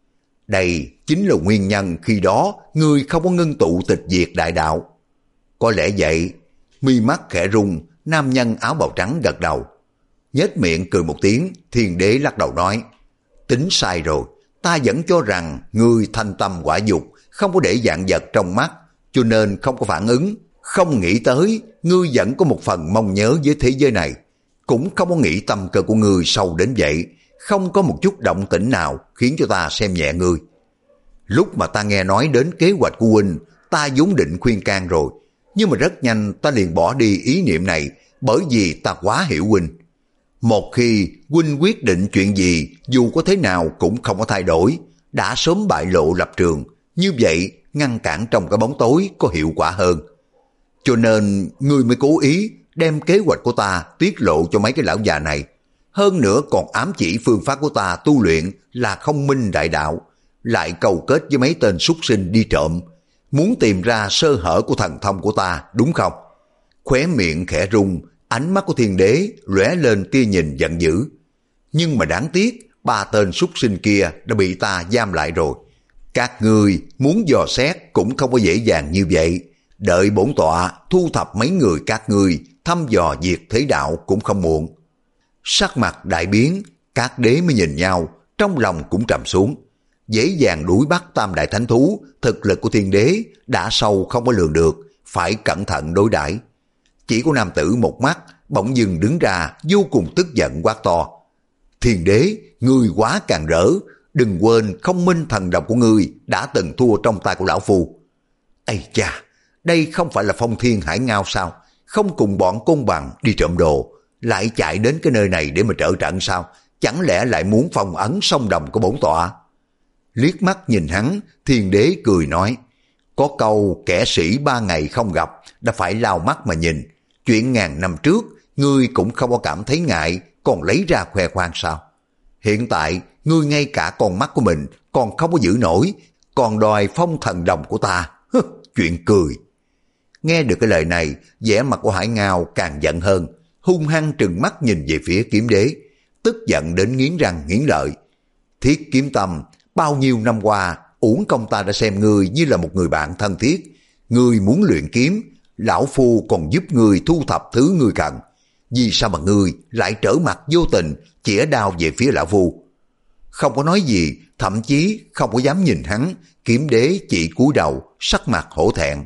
Đây chính là nguyên nhân khi đó ngươi không có ngưng tụ tịch diệt đại đạo. Có lẽ vậy. Mi mắt khẽ rung, nam nhân áo bào trắng gật đầu. Nhếch miệng cười một tiếng, Thiên Đế lắc đầu nói, tính sai rồi, ta vẫn cho rằng ngươi thanh tâm quả dục, không có để dạng vật trong mắt, cho nên không có phản ứng. Không nghĩ tới ngươi vẫn có một phần mong nhớ với thế giới này, cũng không có nghĩ tâm cơ của ngươi sâu đến vậy, không có một chút động tĩnh nào khiến cho ta xem nhẹ ngươi. Lúc mà ta nghe nói đến kế hoạch của huynh, ta vốn định khuyên can rồi, nhưng mà rất nhanh ta liền bỏ đi ý niệm này, bởi vì ta quá hiểu huynh. Một khi huynh quyết định chuyện gì, dù có thế nào cũng không có thay đổi, đã sớm bại lộ lập trường, như vậy ngăn cản trong cái bóng tối có hiệu quả hơn. Cho nên ngươi mới cố ý đem kế hoạch của ta tiết lộ cho mấy cái lão già này. Hơn nữa còn ám chỉ phương pháp của ta tu luyện là không minh đại đạo, lại cầu kết với mấy tên súc sinh đi trộm, muốn tìm ra sơ hở của thần thông của ta, đúng không? Khóe miệng khẽ rung, ánh mắt của Thiên Đế lóe lên tia nhìn giận dữ. Nhưng mà đáng tiếc, ba tên súc sinh kia đã bị ta giam lại rồi. Các ngươi muốn dò xét cũng không có dễ dàng như vậy. Đợi bổn tọa thu thập mấy người các ngươi, thăm dò diệt thế đạo cũng không muộn. Sắc mặt đại biến, các đế mới nhìn nhau, trong lòng cũng trầm xuống. Dễ dàng đuổi bắt tam đại thánh thú, thực lực của Thiên Đế đã sâu không có lường được, phải cẩn thận đối đãi. Chỉ có nam tử một mắt, bỗng dưng đứng ra vô cùng tức giận quát to. Thiên Đế, ngươi quá càng rỡ, đừng quên không minh thần độc của ngươi đã từng thua trong tay của lão phu. Ây cha, đây không phải là Phong Thiên Hải Ngao sao? Không cùng bọn côn bằng đi trộm đồ, lại chạy đến cái nơi này để mà trợ trận sao? Chẳng lẽ lại muốn phong ấn sông đồng của bổn tọa? Liếc mắt nhìn hắn, Thiên Đế cười nói, có câu kẻ sĩ ba ngày không gặp, đã phải lao mắt mà nhìn. Chuyện ngàn năm trước, ngươi cũng không có cảm thấy ngại, còn lấy ra khoe khoang sao? Hiện tại, ngươi ngay cả con mắt của mình còn không có giữ nổi, còn đòi phong thần đồng của ta. Hứ, chuyện cười. Nghe được cái lời này, vẻ mặt của Hải Ngao càng giận hơn, hung hăng trừng mắt nhìn về phía Kiếm Đế, tức giận đến nghiến răng nghiến lợi. Thiết Kiếm Tâm, bao nhiêu năm qua, uổng công ta đã xem ngươi như là một người bạn thân thiết. Ngươi muốn luyện kiếm, lão phu còn giúp ngươi thu thập thứ ngươi cần. Vì sao mà ngươi lại trở mặt vô tình, chĩa đao về phía lão phu? Không có nói gì, thậm chí không có dám nhìn hắn, Kiếm Đế chỉ cúi đầu, sắc mặt hổ thẹn.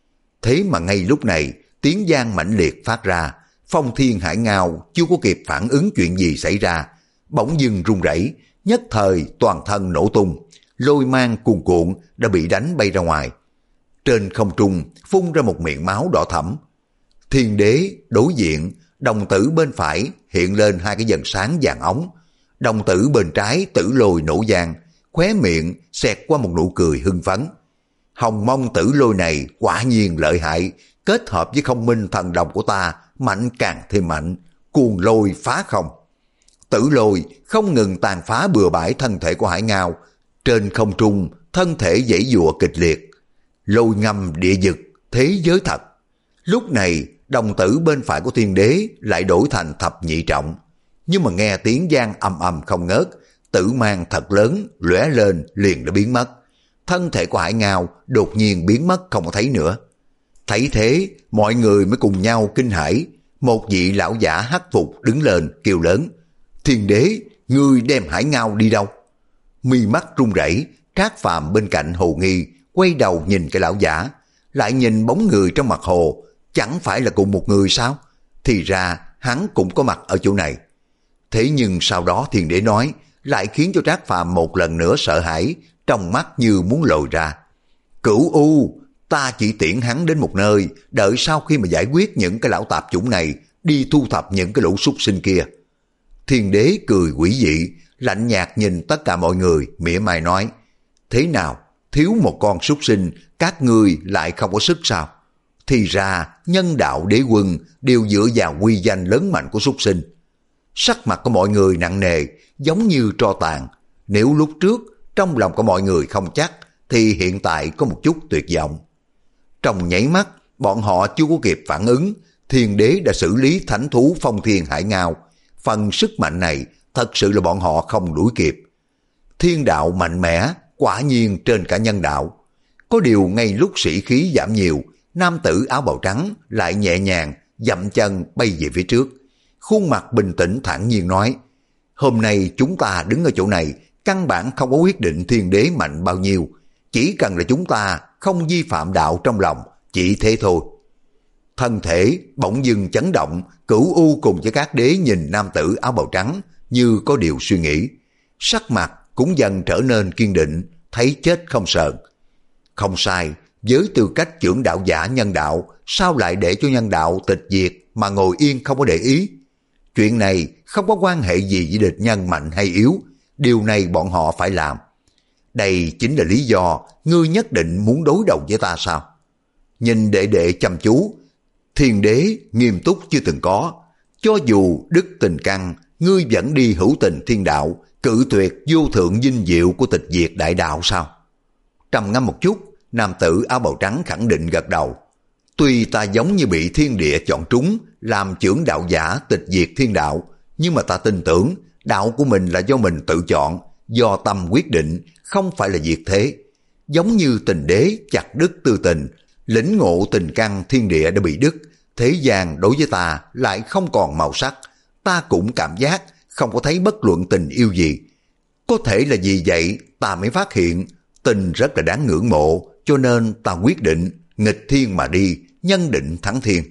Thế mà ngay lúc này, tiếng vang mãnh liệt phát ra, Phong Thiên Hải Ngao chưa có kịp phản ứng chuyện gì xảy ra, bỗng dưng run rẩy, nhất thời toàn thân nổ tung, lôi mang cuồn cuộn đã bị đánh bay ra ngoài. Trên không trung phun ra một miệng máu đỏ thẫm. Thiên Đế đối diện, đồng tử bên phải hiện lên hai cái dần sáng vàng óng, đồng tử bên trái tử lôi nổ vang, khóe miệng xẹt qua một nụ cười hưng phấn. Hồng mông tử lôi này quả nhiên lợi hại, kết hợp với không minh thần đồng của ta, mạnh càng thêm mạnh, cuồng lôi phá không. Tử lôi không ngừng tàn phá bừa bãi thân thể của Hải Ngao, trên không trung thân thể giãy giụa kịch liệt. Lôi ngâm địa vực, thế giới thật. Lúc này đồng tử bên phải của Thiên Đế lại đổi thành thập nhị trọng, nhưng mà nghe tiếng vang ầm ầm không ngớt, tử mang thật lớn lóe lên liền đã biến mất. Thân thể của Hải Ngao đột nhiên biến mất không có thấy nữa. Thấy thế, mọi người mới cùng nhau kinh hãi. Một vị lão giả hắc phục đứng lên kêu lớn, Thiên Đế, ngươi đem Hải Ngao đi đâu? Mi mắt run rẩy, Trác Phàm bên cạnh hồ nghi, quay đầu nhìn cái lão giả, lại nhìn bóng người trong mặt hồ, chẳng phải là cùng một người sao? Thì ra hắn cũng có mặt ở chỗ này. Thế nhưng sau đó Thiên Đế nói, lại khiến cho Trác Phàm một lần nữa sợ hãi, trong mắt như muốn lồi ra. Cửu U, ta chỉ tiễn hắn đến một nơi, đợi sau khi mà giải quyết những cái lão tạp chủng này, đi thu thập những cái lũ súc sinh kia. Thiên Đế cười quỷ dị, lạnh nhạt nhìn tất cả mọi người, mỉa mai nói, thế nào, thiếu một con súc sinh, các ngươi lại không có sức sao? Thì ra, nhân đạo đế quân đều dựa vào uy danh lớn mạnh của súc sinh. Sắc mặt của mọi người nặng nề, giống như tro tàn. Nếu lúc trước, trong lòng của mọi người không chắc, thì hiện tại có một chút tuyệt vọng. Trong nháy mắt, bọn họ chưa có kịp phản ứng, thiên đế đã xử lý thánh thú phong thiên hải ngao. Phần sức mạnh này, thật sự là bọn họ không đuổi kịp. Thiên đạo mạnh mẽ, quả nhiên trên cả nhân đạo. Có điều ngay lúc sĩ khí giảm nhiều, nam tử áo bào trắng lại nhẹ nhàng dậm chân bay về phía trước. Khuôn mặt bình tĩnh thản nhiên nói, hôm nay chúng ta đứng ở chỗ này, căn bản không có quyết định thiên đế mạnh bao nhiêu. Chỉ cần là chúng ta không vi phạm đạo trong lòng, chỉ thế thôi. Thân thể bỗng dưng chấn động, Cửu U cùng với các đế nhìn nam tử áo bào trắng như có điều suy nghĩ. Sắc mặt cũng dần trở nên kiên định, thấy chết không sợ. Không sai, với tư cách trưởng đạo giả nhân đạo, sao lại để cho nhân đạo tịch diệt mà ngồi yên không có để ý? Chuyện này không có quan hệ gì với địch nhân mạnh hay yếu, điều này bọn họ phải làm. Đây chính là lý do ngươi nhất định muốn đối đầu với ta sao? Nhìn đệ đệ chăm chú, thiên đế nghiêm túc chưa từng có. Cho dù đức tình căn, ngươi vẫn đi hữu tình thiên đạo, cự tuyệt vô thượng vinh diệu của tịch diệt đại đạo sao? Trầm ngâm một chút, nam tử áo bào trắng khẳng định gật đầu. Tuy ta giống như bị thiên địa chọn trúng làm trưởng đạo giả tịch diệt thiên đạo, nhưng mà ta tin tưởng đạo của mình là do mình tự chọn, do tâm quyết định, không phải là diệt thế. Giống như tình đế chặt đứt tư tình, lĩnh ngộ tình căn thiên địa đã bị đứt, thế gian đối với ta lại không còn màu sắc, ta cũng cảm giác không có thấy bất luận tình yêu gì. Có thể là vì vậy ta mới phát hiện tình rất là đáng ngưỡng mộ, cho nên ta quyết định nghịch thiên mà đi, nhân định thắng thiên.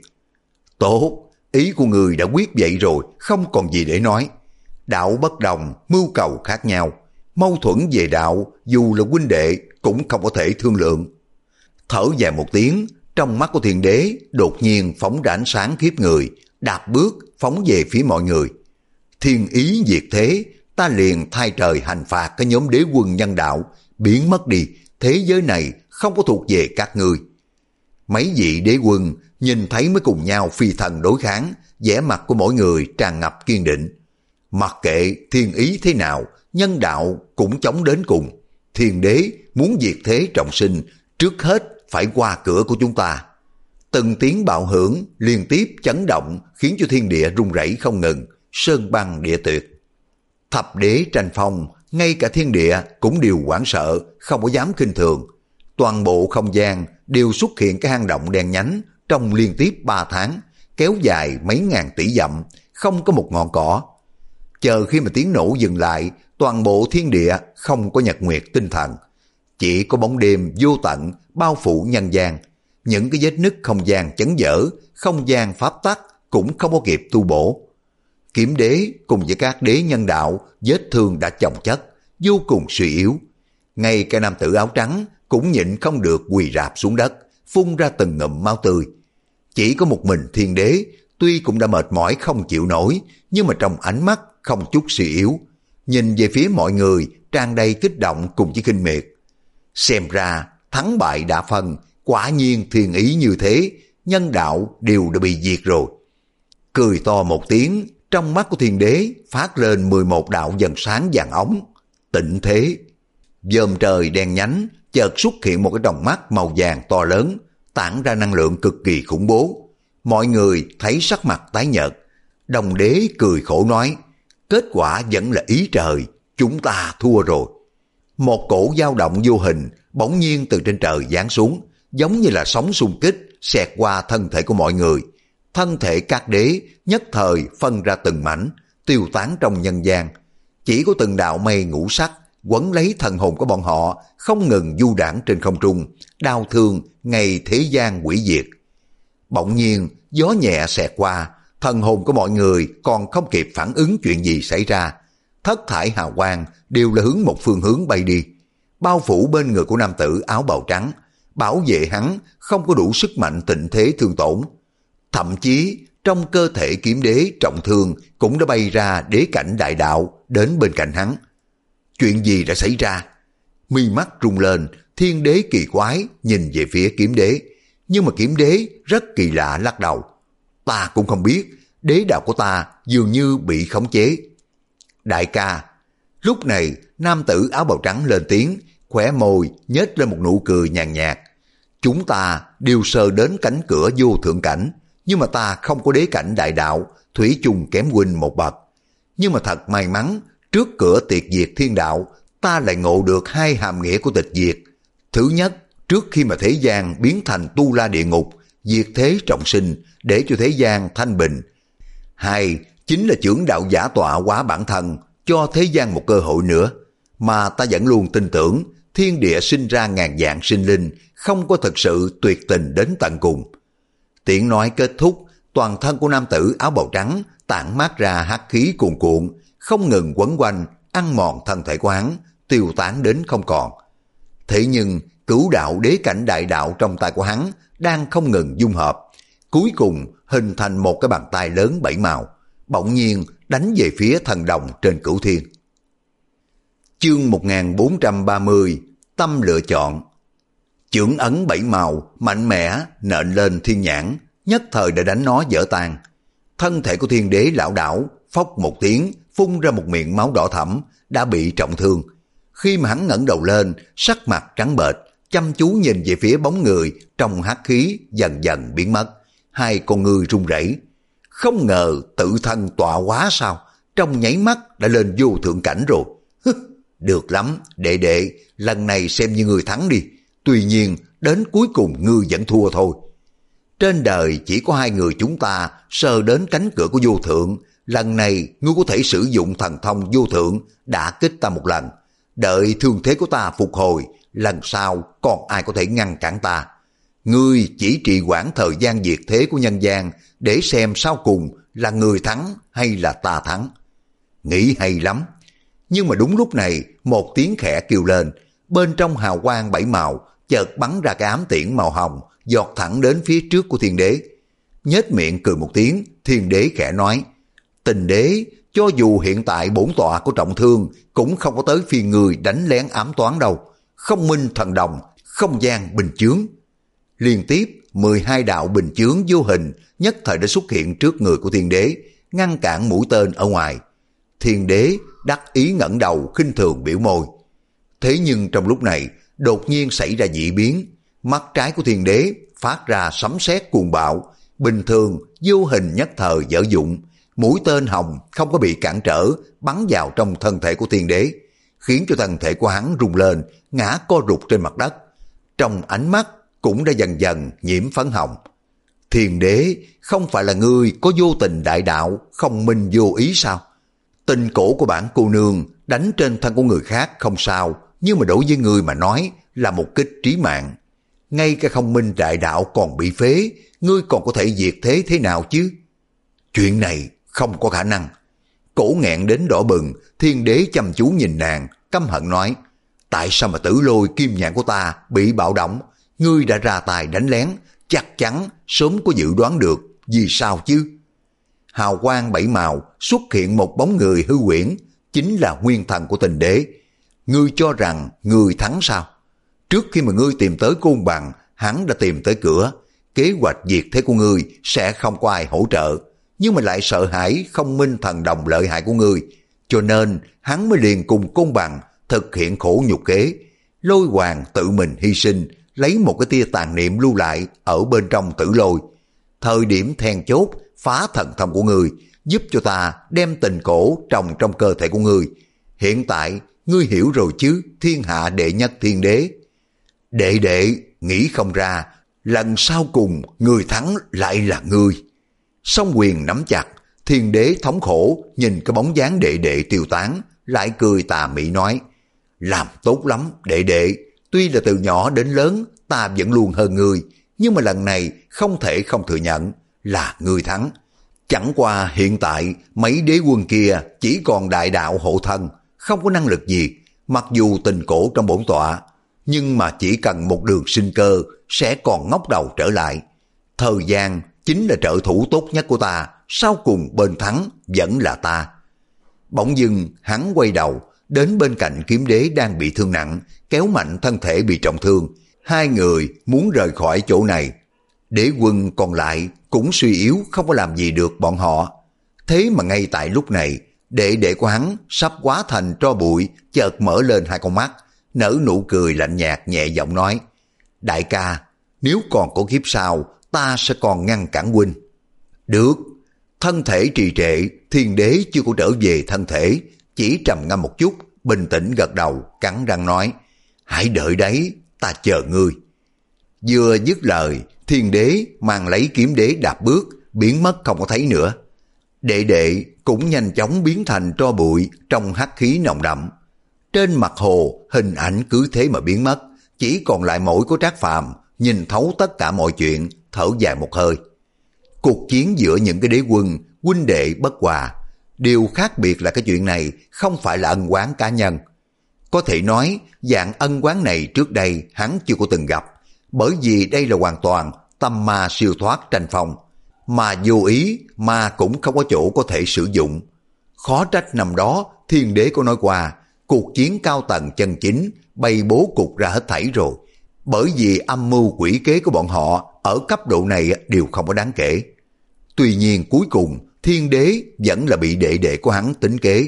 Tốt, ý của người đã quyết vậy rồi, không còn gì để nói. Đạo bất đồng, mưu cầu khác nhau, mâu thuẫn về đạo dù là huynh đệ cũng không có thể thương lượng. Thở dài một tiếng, trong mắt của thiên đế đột nhiên phóng ra ánh sáng khiếp người, đạp bước phóng về phía mọi người. Thiên ý diệt thế, ta liền thay trời hành phạt cái nhóm đế quân nhân đạo, biến mất đi, thế giới này không có thuộc về các ngươi. Mấy vị đế quân nhìn thấy mới cùng nhau phi thần đối kháng, vẻ mặt của mỗi người tràn ngập kiên định. Mặc kệ thiên ý thế nào, nhân đạo cũng chống đến cùng. Thiên đế muốn diệt thế trọng sinh, trước hết phải qua cửa của chúng ta. Từng tiếng bạo hưởng liên tiếp chấn động khiến cho thiên địa rung rẩy không ngừng, sơn băng địa tuyệt. Thập đế tranh phong, ngay cả thiên địa cũng đều hoảng sợ, không có dám khinh thường. Toàn bộ không gian đều xuất hiện cái hang động đen nhánh trong liên tiếp ba tháng, kéo dài mấy ngàn tỷ dặm, không có một ngọn cỏ. Chờ khi mà tiếng nổ dừng lại, toàn bộ thiên địa không có nhật nguyệt tinh thần. Chỉ có bóng đêm vô tận bao phủ nhân gian. Những cái vết nứt không gian chấn vỡ, không gian pháp tắc cũng không có kịp tu bổ. Kiếm đế cùng với các đế nhân đạo vết thương đã chồng chất, vô cùng suy yếu. Ngay cả nam tử áo trắng cũng nhịn không được quỳ rạp xuống đất, phun ra từng ngụm máu tươi. Chỉ có một mình thiên đế, tuy cũng đã mệt mỏi không chịu nổi, nhưng mà trong ánh mắt không chút suy yếu. Nhìn về phía mọi người tràn đầy kích động cùng với khinh miệt. Xem ra thắng bại đã phân, quả nhiên thiên ý như thế, nhân đạo đều đã bị diệt rồi. Cười to một tiếng, trong mắt của thiên đế phát lên mười một đạo dần sáng vàng ống. Tịnh thế, dòm trời đen nhánh, chợt xuất hiện một cái tròng mắt màu vàng to lớn, tản ra năng lượng cực kỳ khủng bố. Mọi người thấy sắc mặt tái nhợt. Đồng đế cười khổ nói, kết quả vẫn là ý trời, chúng ta thua rồi. Một cổ dao động vô hình bỗng nhiên từ trên trời giáng xuống, giống như là sóng xung kích xẹt qua thân thể của mọi người. Thân thể các đế nhất thời phân ra từng mảnh, tiêu tán trong nhân gian. Chỉ có từng đạo mây ngũ sắc quấn lấy thần hồn của bọn họ, không ngừng du đãng trên không trung, đau thương ngày thế gian hủy diệt. Bỗng nhiên gió nhẹ xẹt qua, thần hồn của mọi người còn không kịp phản ứng chuyện gì xảy ra. Thất thải hào quang đều là hướng một phương hướng bay đi, bao phủ bên người của nam tử áo bào trắng, bảo vệ hắn không có đủ sức mạnh tịnh thế thương tổn. Thậm chí trong cơ thể kiếm đế trọng thương cũng đã bay ra đế cảnh đại đạo đến bên cạnh hắn. chuyện gì đã xảy ra? Mi mắt rung lên, Thiên Đế kỳ quái nhìn về phía Kiếm Đế, nhưng mà Kiếm Đế rất kỳ lạ lắc đầu. Ta cũng không biết, đế đạo của ta dường như bị khống chế. Đại ca, lúc này nam tử áo bào trắng lên tiếng, khóe môi nhếch lên một nụ cười nhàn nhạt. Chúng ta đều sờ đến cánh cửa vô thượng cảnh, nhưng mà ta không có đế cảnh đại đạo, thủy chung kém huynh một bậc. Nhưng mà thật may mắn, trước cửa tiệt diệt thiên đạo, ta lại ngộ được hai hàm nghĩa của tịch diệt. Thứ nhất, trước khi mà thế gian biến thành tu la địa ngục, diệt thế trọng sinh để cho thế gian thanh bình. Hai, chính là chưởng đạo giả tọa hóa bản thân, cho thế gian một cơ hội nữa. Mà ta vẫn luôn tin tưởng, thiên địa sinh ra ngàn dạng sinh linh, không có thực sự tuyệt tình đến tận cùng. Tiếng nói kết thúc, toàn thân của nam tử áo bào trắng tản mát ra hắc khí cuồn cuộn, không ngừng quấn quanh, ăn mòn thân thể của hắn, tiêu tán đến không còn. Thế nhưng cửu đạo đế cảnh đại đạo trong tay của hắn đang không ngừng dung hợp, cuối cùng hình thành một cái bàn tay lớn bảy màu, bỗng nhiên đánh về phía thần đồng trên cửu thiên. Chương một nghìn bốn trăm ba mươi, tâm lựa chọn. Chưởng ấn bảy màu mạnh mẽ nện lên thiên nhãn, nhất thời đã đánh nó vỡ tan. Thân thể của Thiên Đế lão đảo, phốc một tiếng, phun ra một miệng máu đỏ thẫm, đã bị trọng thương. Khi mà hắn ngẩng đầu lên, sắc mặt trắng bệch, chăm chú nhìn về phía bóng người trong hắc khí dần dần biến mất. Hai con ngươi run rẩy. Không ngờ tự thân tọa hóa sao, trong nháy mắt đã lên vô thượng cảnh rồi. Được lắm, đệ đệ, lần này xem như ngươi thắng đi. Tuy nhiên, đến cuối cùng ngươi vẫn thua thôi. Trên đời chỉ có hai người chúng ta sờ đến cánh cửa của vô thượng. Lần này ngươi có thể sử dụng thần thông vô thượng đã kích ta một lần. Đợi thương thế của ta phục hồi, lần sau còn ai có thể ngăn cản ta. Ngươi chỉ trì hoãn thời gian diệt thế của nhân gian để xem sau cùng là người thắng hay là ta thắng. Nghĩ hay lắm. Nhưng mà đúng lúc này một tiếng khẽ kêu lên, bên trong hào quang bảy màu chợt bắn ra cái ám tiễn màu hồng giọt thẳng đến phía trước của Thiên Đế. Nhếch miệng cười một tiếng, Thiên Đế khẽ nói: Tình đế, cho dù hiện tại bổn tọa của trọng thương cũng không có tới phiên người đánh lén ám toán đâu. Không minh thần đồng, không gian bình chướng. Liên tiếp mười hai đạo bình chướng vô hình nhất thời đã xuất hiện trước người của Thiên Đế, ngăn cản mũi tên ở ngoài. Thiên Đế đắc ý ngẩng đầu khinh thường biểu môi. Thế nhưng trong lúc này đột nhiên xảy ra dị biến, mắt trái của Thiên Đế phát ra sấm sét cuồng bạo, bình thường vô hình nhất thời dở dụng, mũi tên hồng không có bị cản trở bắn vào trong thân thể của Thiên Đế, khiến cho thân thể của hắn rung lên, ngã co rụt trên mặt đất. Trong ánh mắt cũng đã dần dần nhiễm phấn hồng. Thiên Đế, không phải là ngươi có vô tình đại đạo, không minh vô ý sao? Tình cổ của bản cô nương đánh trên thân của người khác không sao, nhưng mà đối với ngươi mà nói là một kích trí mạng. Ngay cả không minh đại đạo còn bị phế, ngươi còn có thể diệt thế thế nào chứ? Chuyện này không có khả năng. Cổ nghẹn đến đỏ bừng, Thiên Đế chăm chú nhìn nàng, căm hận nói: Tại sao mà tử lôi kim nhãn của ta bị bạo động? Ngươi đã ra tài đánh lén, chắc chắn sớm có dự đoán được, vì sao chứ? Hào quang bảy màu xuất hiện một bóng người hư huyễn, chính là nguyên thần của Tình Đế. Ngươi cho rằng ngươi thắng sao? Trước khi mà ngươi tìm tới Côn Bằng, hắn đã tìm tới cửa. Kế hoạch diệt thế của ngươi sẽ không có ai hỗ trợ, nhưng mà lại sợ hãi không minh thần đồng lợi hại của ngươi, cho nên hắn mới liền cùng Côn Bằng thực hiện khổ nhục kế. Lôi Hoàng tự mình hy sinh, lấy một cái tia tàn niệm lưu lại ở bên trong tử lôi. Thời điểm then chốt phá thần thông của ngươi, giúp cho ta đem tình cổ trồng trong cơ thể của ngươi. Hiện tại ngươi hiểu rồi chứ, thiên hạ đệ nhất Thiên Đế. Đệ đệ nghĩ không ra, lần sau cùng người thắng lại là ngươi. Song quyền nắm chặt, Thiên Đế thống khổ nhìn cái bóng dáng đệ đệ tiêu tán, lại cười tà mị nói: Làm tốt lắm đệ đệ, tuy là từ nhỏ đến lớn ta vẫn luôn hơn ngươi, nhưng mà lần này không thể không thừa nhận là ngươi thắng. Chẳng qua hiện tại mấy đế quân kia chỉ còn đại đạo hộ thân, không có năng lực gì. Mặc dù tình cổ trong bổn tọa, nhưng mà chỉ cần một đường sinh cơ sẽ còn ngóc đầu trở lại. Thời gian chính là trợ thủ tốt nhất của ta, sau cùng bên thắng vẫn là ta. Bỗng dưng hắn quay đầu, đến bên cạnh kiếm đế đang bị thương nặng, kéo mạnh thân thể bị trọng thương. Hai người muốn rời khỏi chỗ này. Đế quân còn lại cũng suy yếu, không có làm gì được bọn họ. Thế mà ngay tại lúc này, đệ đệ của hắn sắp hóa thành tro bụi, chợt mở lên hai con mắt, nở nụ cười lạnh nhạt, nhẹ giọng nói: đại ca, nếu còn có kiếp sau, ta sẽ còn ngăn cản huynh. Được. Thân thể trì trệ, thiên đế chưa có trở về thân thể, chỉ trầm ngâm một chút, bình tĩnh gật đầu, cắn răng nói: hãy đợi đấy, ta chờ ngươi. Vừa dứt lời, thiên đế mang lấy kiếm đế đạp bước, biến mất không có thấy nữa. Đệ đệ cũng nhanh chóng biến thành tro bụi trong hắc khí nồng đậm. Trên mặt hồ, hình ảnh cứ thế mà biến mất, chỉ còn lại mỗi có Trác Phàm nhìn thấu tất cả mọi chuyện, thở dài một hơi. Cuộc chiến giữa những cái đế quân, huynh đệ bất hòa. Điều khác biệt là cái chuyện này không phải là ân oán cá nhân. Có thể nói, dạng ân oán này trước đây hắn chưa có từng gặp, bởi vì đây là hoàn toàn tâm ma siêu thoát tranh phong, mà vô ý mà cũng không có chỗ có thể sử dụng. Khó trách năm đó thiên đế có nói qua, cuộc chiến cao tầng chân chính bày bố cục ra hết thảy rồi, bởi vì âm mưu quỷ kế của bọn họ ở cấp độ này đều không có đáng kể. Tuy nhiên cuối cùng thiên đế vẫn là bị đệ đệ của hắn tính kế.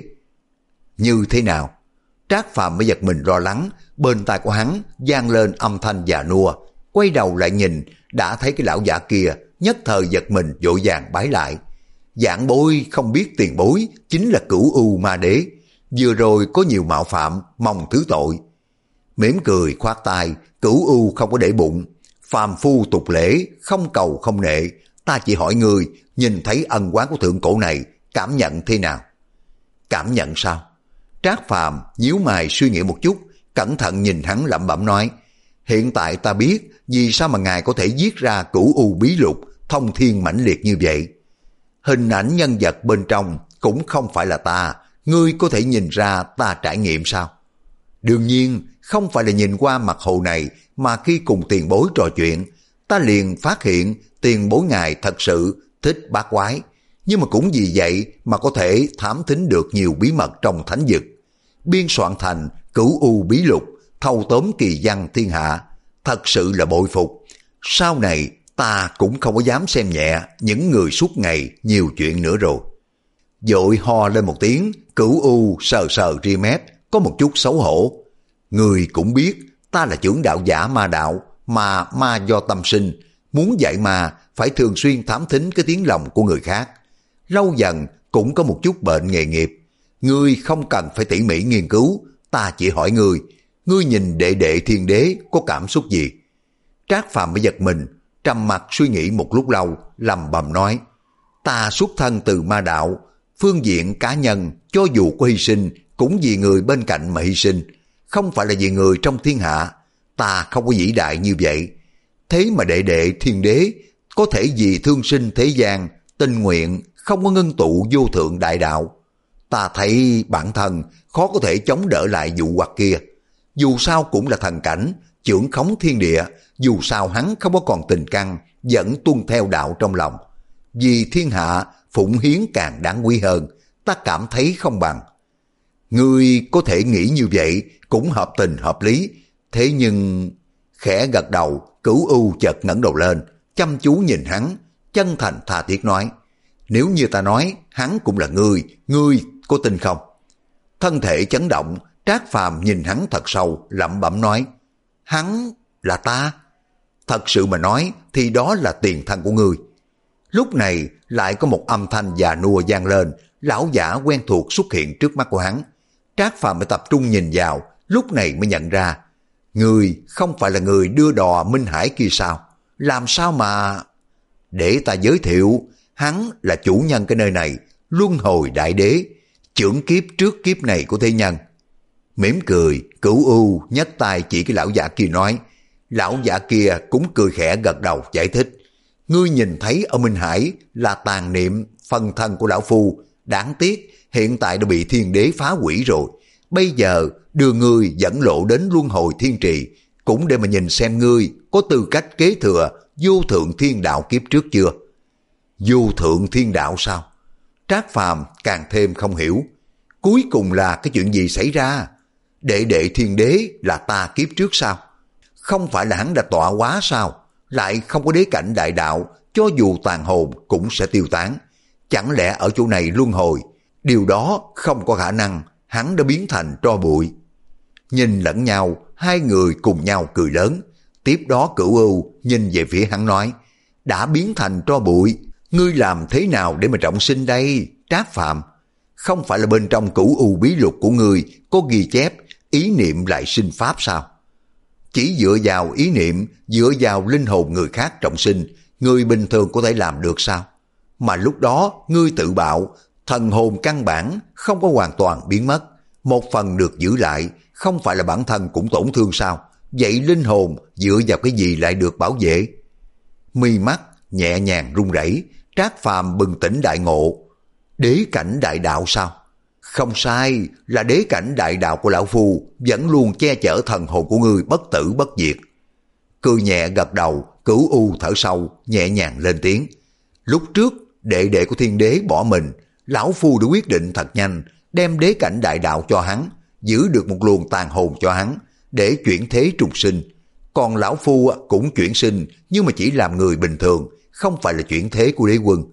Như thế nào? Trác Phàm mới giật mình lo lắng, bên tai của hắn vang lên âm thanh già nua, quay đầu lại nhìn, đã thấy cái lão giả kia, nhất thời giật mình vội vàng bái lại. Vạn bối không biết tiền bối chính là Cửu U Ma Đế, vừa rồi có nhiều mạo phạm, mong thứ tội. Mỉm cười khoát tay, Cửu U không có để bụng, phàm phu tục lễ, không cầu không nệ, ta chỉ hỏi người nhìn thấy ân oán của thượng cổ này, cảm nhận thế nào? Cảm nhận sao? Trác Phàm nhíu mày suy nghĩ một chút, cẩn thận nhìn hắn lẩm bẩm nói: hiện tại ta biết vì sao mà ngài có thể viết ra Cửu U bí lục thông thiên mãnh liệt như vậy. Hình ảnh nhân vật bên trong cũng không phải là ta, ngươi có thể nhìn ra ta trải nghiệm sao? Đương nhiên không phải là nhìn qua mặt hồ này mà khi cùng tiền bối trò chuyện, ta liền phát hiện tiền bối ngài thật sự thích bát quái, nhưng mà cũng vì vậy mà có thể thám thính được nhiều bí mật trong thánh vực, biên soạn thành Cửu U bí lục, thâu tóm kỳ văn thiên hạ, thật sự là bội phục. Sau này ta cũng không có dám xem nhẹ những người suốt ngày nhiều chuyện nữa rồi. Vội ho lên một tiếng, Cửu U sờ sờ ria mép, có một chút xấu hổ. Người cũng biết ta là trưởng đạo giả ma đạo, mà ma do tâm sinh, muốn dạy ma phải thường xuyên thám thính cái tiếng lòng của người khác. Lâu dần cũng có một chút bệnh nghề nghiệp. Ngươi không cần phải tỉ mỉ nghiên cứu, ta chỉ hỏi ngươi, ngươi nhìn đệ đệ thiên đế có cảm xúc gì? Trác Phàm mới giật mình, trầm mặt suy nghĩ một lúc lâu, lầm bầm nói: ta xuất thân từ ma đạo, phương diện cá nhân cho dù có hy sinh cũng vì người bên cạnh mà hy sinh, không phải là vì người trong thiên hạ. Ta không có vĩ đại như vậy. Thế mà đệ đệ thiên đế có thể vì thương sinh thế gian, tình nguyện không có ngưng tụ vô thượng đại đạo. Ta thấy bản thân khó có thể chống đỡ lại dụ hoặc kia. Dù sao cũng là thần cảnh, chưởng khống thiên địa, dù sao hắn không có còn tình căn, vẫn tuân theo đạo trong lòng. Vì thiên hạ, phụng hiến càng đáng quý hơn, ta cảm thấy không bằng. Ngươi có thể nghĩ như vậy, cũng hợp tình hợp lý. Thế nhưng... Khẽ gật đầu, Cửu U chợt ngẩng đầu lên, chăm chú nhìn hắn, chân thành tha thiết nói: nếu như ta nói hắn cũng là ngươi, ngươi có tin không? Thân thể chấn động, Trác Phàm nhìn hắn thật sâu, lẩm bẩm nói: hắn là ta? Thật sự mà nói thì đó là tiền thân của ngươi. Lúc này lại có một âm thanh già nua vang lên, lão giả quen thuộc xuất hiện trước mắt của hắn. Trác Phàm mới tập trung nhìn vào, lúc này mới nhận ra, ngươi không phải là người đưa đò Minh Hải kia sao? Làm sao mà... Để ta giới thiệu, hắn là chủ nhân cái nơi này, Luân Hồi Đại Đế, chưởng kiếp trước kiếp này của thế nhân. Mỉm cười, Cửu U nhấc tay chỉ cái lão giả kia nói. Lão giả kia cũng cười khẽ gật đầu giải thích: ngươi nhìn thấy ở Minh Hải là tàn niệm phân thân của lão phu, đáng tiếc hiện tại đã bị thiên đế phá hủy rồi. Bây giờ đưa ngươi dẫn lộ đến Luân Hồi Thiên Trì, cũng để mà nhìn xem ngươi có tư cách kế thừa vô thượng thiên đạo kiếp trước chưa. Vô thượng thiên đạo sao? Trác Phàm càng thêm không hiểu. Cuối cùng là cái chuyện gì xảy ra? Đệ đệ thiên đế là ta kiếp trước sao? Không phải là hắn đã tọa hóa sao? Lại không có đế cảnh đại đạo, cho dù tàn hồn cũng sẽ tiêu tán. Chẳng lẽ ở chỗ này luân hồi? Điều đó không có khả năng, hắn đã biến thành tro bụi. Nhìn lẫn nhau, hai người cùng nhau cười lớn. Tiếp đó Cửu U nhìn về phía hắn nói, đã biến thành tro bụi, ngươi làm thế nào để mà trọng sinh đây, Trác Phàm? Không phải là bên trong Cửu U bí lục của ngươi có ghi chép ý niệm lại sinh pháp sao? Chỉ dựa vào ý niệm, dựa vào linh hồn người khác trọng sinh, người bình thường có thể làm được sao? Mà lúc đó ngươi tự bạo, thần hồn căn bản không có hoàn toàn biến mất, một phần được giữ lại, không phải là bản thân cũng tổn thương sao? Vậy linh hồn dựa vào cái gì lại được bảo vệ? Mi mắt nhẹ nhàng run rẩy, Trác Phàm bừng tỉnh đại ngộ. Đế cảnh đại đạo sao? Không sai, là đế cảnh đại đạo của lão phu vẫn luôn che chở thần hồn của ngươi bất tử bất diệt. Cười nhẹ gật đầu, Cửu U thở sâu, nhẹ nhàng lên tiếng. Lúc trước, đệ đệ của thiên đế bỏ mình, lão phu đã quyết định thật nhanh, đem đế cảnh đại đạo cho hắn, giữ được một luồng tàn hồn cho hắn, để chuyển thế trùng sinh. Còn lão phu cũng chuyển sinh, nhưng mà chỉ làm người bình thường, không phải là chuyển thế của đế quân.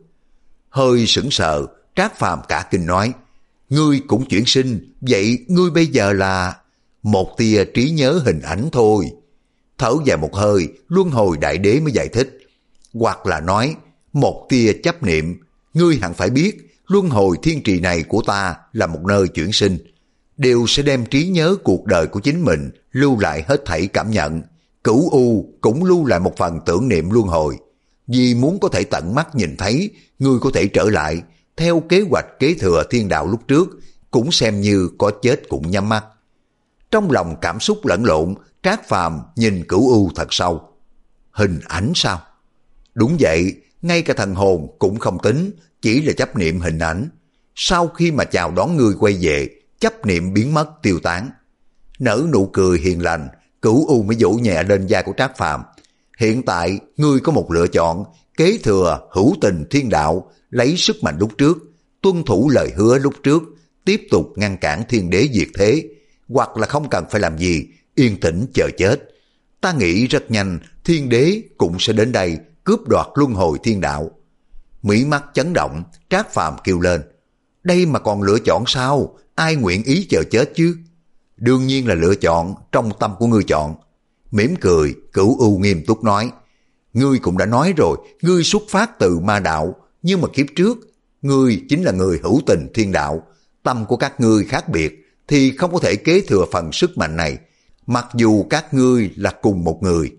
Hơi sững sờ, Trác Phàm cả kinh nói, ngươi cũng chuyển sinh, vậy ngươi bây giờ là... Một tia trí nhớ hình ảnh thôi. Thở dài một hơi, luân hồi đại đế mới giải thích. Hoặc là nói, một tia chấp niệm, ngươi hẳn phải biết, luân hồi thiên trì này của ta là một nơi chuyển sinh. Đều sẽ đem trí nhớ cuộc đời của chính mình, lưu lại hết thảy cảm nhận. Cửu U cũng lưu lại một phần tưởng niệm luân hồi. Vì muốn có thể tận mắt nhìn thấy, ngươi có thể trở lại, theo kế hoạch kế thừa thiên đạo lúc trước, cũng xem như có chết cũng nhắm mắt. Trong lòng cảm xúc lẫn lộn, Trác Phàm nhìn Cửu U thật sâu. Hình ảnh sao? Đúng vậy, ngay cả thần hồn cũng không tính, chỉ là chấp niệm hình ảnh. Sau khi mà chào đón ngươi quay về, chấp niệm biến mất tiêu tán. Nở nụ cười hiền lành, Cửu U mới vỗ nhẹ lên vai của Trác Phàm. Hiện tại, ngươi có một lựa chọn, kế thừa hữu tình thiên đạo, lấy sức mạnh lúc trước, tuân thủ lời hứa lúc trước, tiếp tục ngăn cản thiên đế diệt thế, hoặc là không cần phải làm gì, yên tĩnh chờ chết. Ta nghĩ rất nhanh, thiên đế cũng sẽ đến đây cướp đoạt luân hồi thiên đạo. Mỹ mắt chấn động, Trác Phàm kêu lên, đây mà còn lựa chọn sao? Ai nguyện ý chờ chết chứ? Đương nhiên là lựa chọn trong tâm của ngươi chọn. Mỉm cười, Cửu U nghiêm túc nói, ngươi cũng đã nói rồi, ngươi xuất phát từ ma đạo, nhưng mà kiếp trước, ngươi chính là người hữu tình thiên đạo. Tâm của các ngươi khác biệt, thì không có thể kế thừa phần sức mạnh này, mặc dù các ngươi là cùng một người.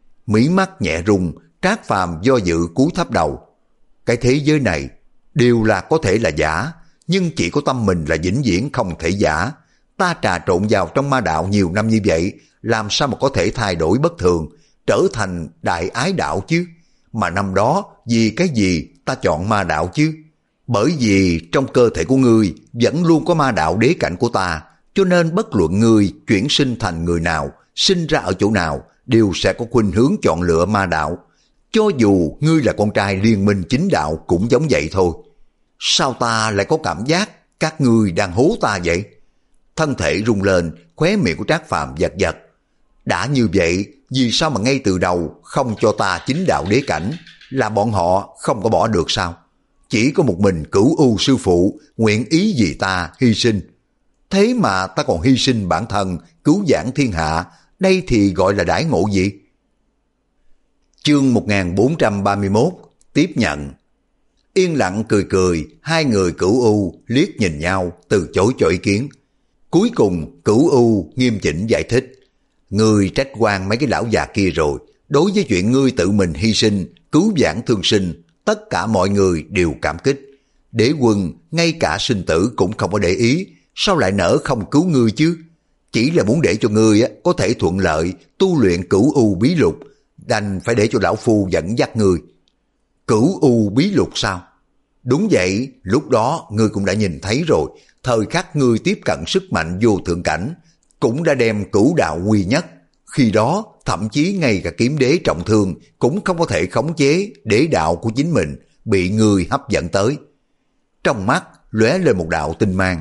Mí mắt nhẹ rung, Trác Phàm do dự cúi thấp đầu. Cái thế giới này, đều là có thể là giả, nhưng chỉ có tâm mình là vĩnh viễn không thể giả. Ta trà trộn vào trong ma đạo nhiều năm như vậy, làm sao mà có thể thay đổi bất thường, trở thành đại ái đạo chứ? Mà năm đó, vì cái gì ta chọn ma đạo chứ? Bởi vì trong cơ thể của ngươi vẫn luôn có ma đạo đế cảnh của ta, cho nên bất luận ngươi chuyển sinh thành người nào, sinh ra ở chỗ nào, đều sẽ có khuynh hướng chọn lựa ma đạo. Cho dù ngươi là con trai liên minh chính đạo cũng giống vậy thôi. Sao ta lại có cảm giác các ngươi đang hố ta vậy? Thân thể rung lên, khóe miệng của Trác Phàm giật giật. Đã như vậy, vì sao mà ngay từ đầu không cho ta chính đạo đế cảnh? Là bọn họ không có bỏ được sao? Chỉ có một mình Cửu U sư phụ nguyện ý vì ta hy sinh. Thế mà ta còn hy sinh bản thân, cứu vãn thiên hạ, đây thì gọi là đãi ngộ gì? Chương một nghìn bốn trăm ba mươi mốt, tiếp nhận. Yên lặng cười cười, hai người Cửu U liếc nhìn nhau, từ chối cho ý kiến. Cuối cùng Cửu U nghiêm chỉnh giải thích. Ngươi trách oan mấy cái lão già kia rồi, đối với chuyện ngươi tự mình hy sinh, cứu vãn thương sinh, tất cả mọi người đều cảm kích. Đế quân ngay cả sinh tử cũng không có để ý, sao lại nỡ không cứu ngươi chứ? Chỉ là muốn để cho ngươi có thể thuận lợi tu luyện Cửu U bí lục, đành phải để cho lão phu dẫn dắt ngươi. Cửu U bí lục sao? Đúng vậy, lúc đó ngươi cũng đã nhìn thấy rồi, thời khắc ngươi tiếp cận sức mạnh vô thượng cảnh, cũng đã đem cửu đạo quy nhất. Khi đó, thậm chí ngay cả kiếm đế trọng thương cũng không có thể khống chế đế đạo của chính mình, bị ngươi hấp dẫn tới. Trong mắt lóe lên một đạo tinh mang,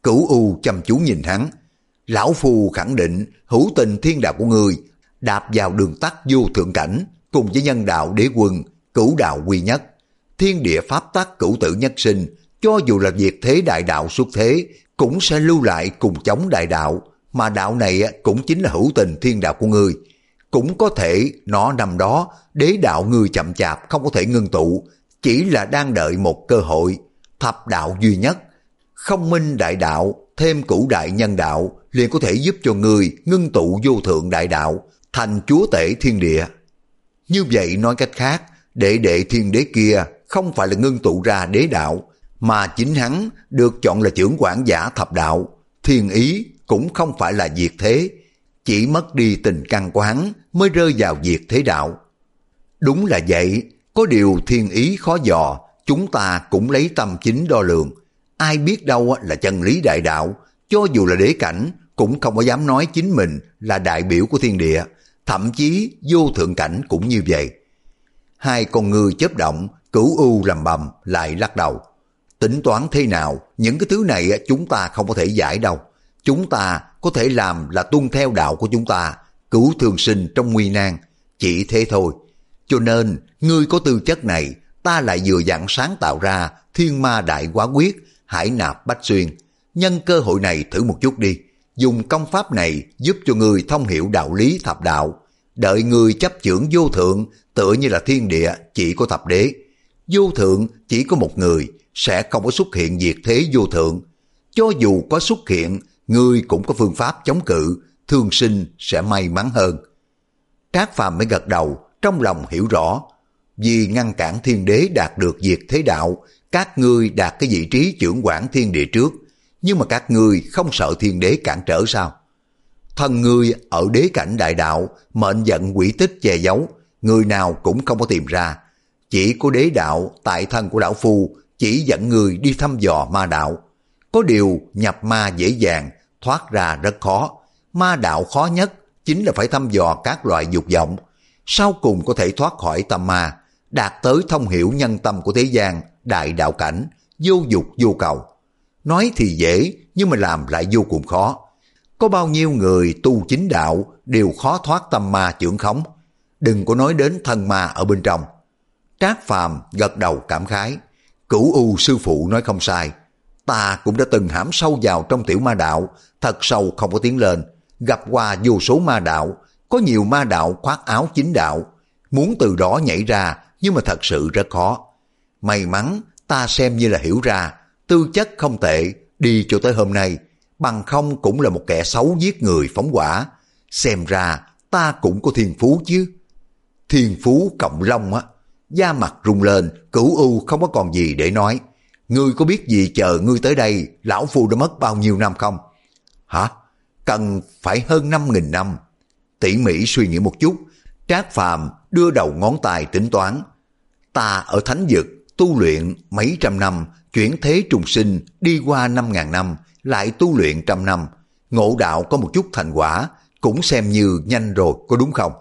Cửu U chăm chú nhìn hắn. Lão Phu khẳng định hữu tình thiên đạo của ngươi đạp vào đường tắt vô thượng cảnh, cùng với nhân đạo đế quân, cửu đạo quy nhất. Thiên địa pháp tắc cửu tử nhất sinh, cho dù là diệt thế đại đạo xuất thế, cũng sẽ lưu lại cùng chống đại đạo, mà đạo này cũng chính là hữu tình thiên đạo của ngươi. Cũng có thể nó nằm đó, đế đạo ngươi chậm chạp không có thể ngưng tụ, chỉ là đang đợi một cơ hội. Thập đạo duy nhất, không minh đại đạo thêm cửu đại nhân đạo liền có thể giúp cho ngươi ngưng tụ vô thượng đại đạo, thành chúa tể thiên địa. Như vậy nói cách khác, đệ đệ thiên đế kia không phải là ngưng tụ ra đế đạo, mà chính hắn được chọn là trưởng quản giả thập đạo. Thiên ý cũng không phải là diệt thế, chỉ mất đi tình căn của hắn mới rơi vào diệt thế đạo. Đúng là vậy, có điều thiên ý khó dò, chúng ta cũng lấy tâm chính đo lường. Ai biết đâu là chân lý đại đạo, cho dù là đế cảnh cũng không có dám nói chính mình là đại biểu của thiên địa, thậm chí vô thượng cảnh cũng như vậy. Hai con ngươi chớp động, Cửu U lầm bầm lại lắc đầu. Tính toán thế nào, những cái thứ này chúng ta không có thể giải đâu. Chúng ta có thể làm là tuân theo đạo của chúng ta, cứu thương sinh trong nguy nan, chỉ thế thôi. Cho nên, ngươi có tư chất này, ta lại vừa dặn sáng tạo ra thiên ma đại quá quyết, hải nạp bách xuyên. Nhân cơ hội này thử một chút đi, dùng công pháp này giúp cho ngươi thông hiểu đạo lý thập đạo. Đợi ngươi chấp chưởng vô thượng, tựa như là thiên địa chỉ có thập đế. Vô thượng chỉ có một người, sẽ không có xuất hiện diệt thế vô thượng. Cho dù có xuất hiện, ngươi cũng có phương pháp chống cự, thương sinh sẽ may mắn hơn. Trác Phàm mới gật đầu, trong lòng hiểu rõ. Vì ngăn cản thiên đế đạt được diệt thế đạo, các ngươi đạt cái vị trí trưởng quản thiên địa trước. Nhưng mà các ngươi không sợ thiên đế cản trở sao? Thân ngươi ở đế cảnh đại đạo, mệnh vận quỷ tích che giấu, người nào cũng không có tìm ra. Chỉ có đế đạo tại thân của lão Phu chỉ dẫn người đi thăm dò ma đạo. Có điều nhập ma dễ dàng, thoát ra rất khó. Ma đạo khó nhất chính là phải thăm dò các loại dục vọng. Sau cùng có thể thoát khỏi tâm ma, đạt tới thông hiểu nhân tâm của thế gian, đại đạo cảnh, vô dục vô cầu. Nói thì dễ, nhưng mà làm lại vô cùng khó. Có bao nhiêu người tu chính đạo đều khó thoát tâm ma chưởng khống. Đừng có nói đến thân ma ở bên trong. Trác Phàm gật đầu cảm khái. Cửu U sư phụ nói không sai. Ta cũng đã từng hãm sâu vào trong tiểu ma đạo, thật sâu không có tiến lên. Gặp qua vô số ma đạo, có nhiều ma đạo khoác áo chính đạo. Muốn từ đó nhảy ra, nhưng mà thật sự rất khó. May mắn ta xem như là hiểu ra, tư chất không tệ, đi cho tới hôm nay. Bằng không cũng là một kẻ xấu giết người phóng hỏa. Xem ra ta cũng có thiên phú chứ. Thiên phú cộng long á. Da mặt rung lên, Cửu U không có còn gì để nói. Ngươi có biết gì chờ ngươi tới đây, lão Phu đã mất bao nhiêu năm không? Hả? Cần phải hơn năm nghìn năm. Tỉ mỉ suy nghĩ một chút, Trác Phàm đưa đầu ngón tay tính toán. Ta ở thánh vực tu luyện mấy trăm năm, chuyển thế trùng sinh đi qua năm ngàn năm, lại tu luyện trăm năm. Ngộ đạo có một chút thành quả, cũng xem như nhanh rồi, có đúng không?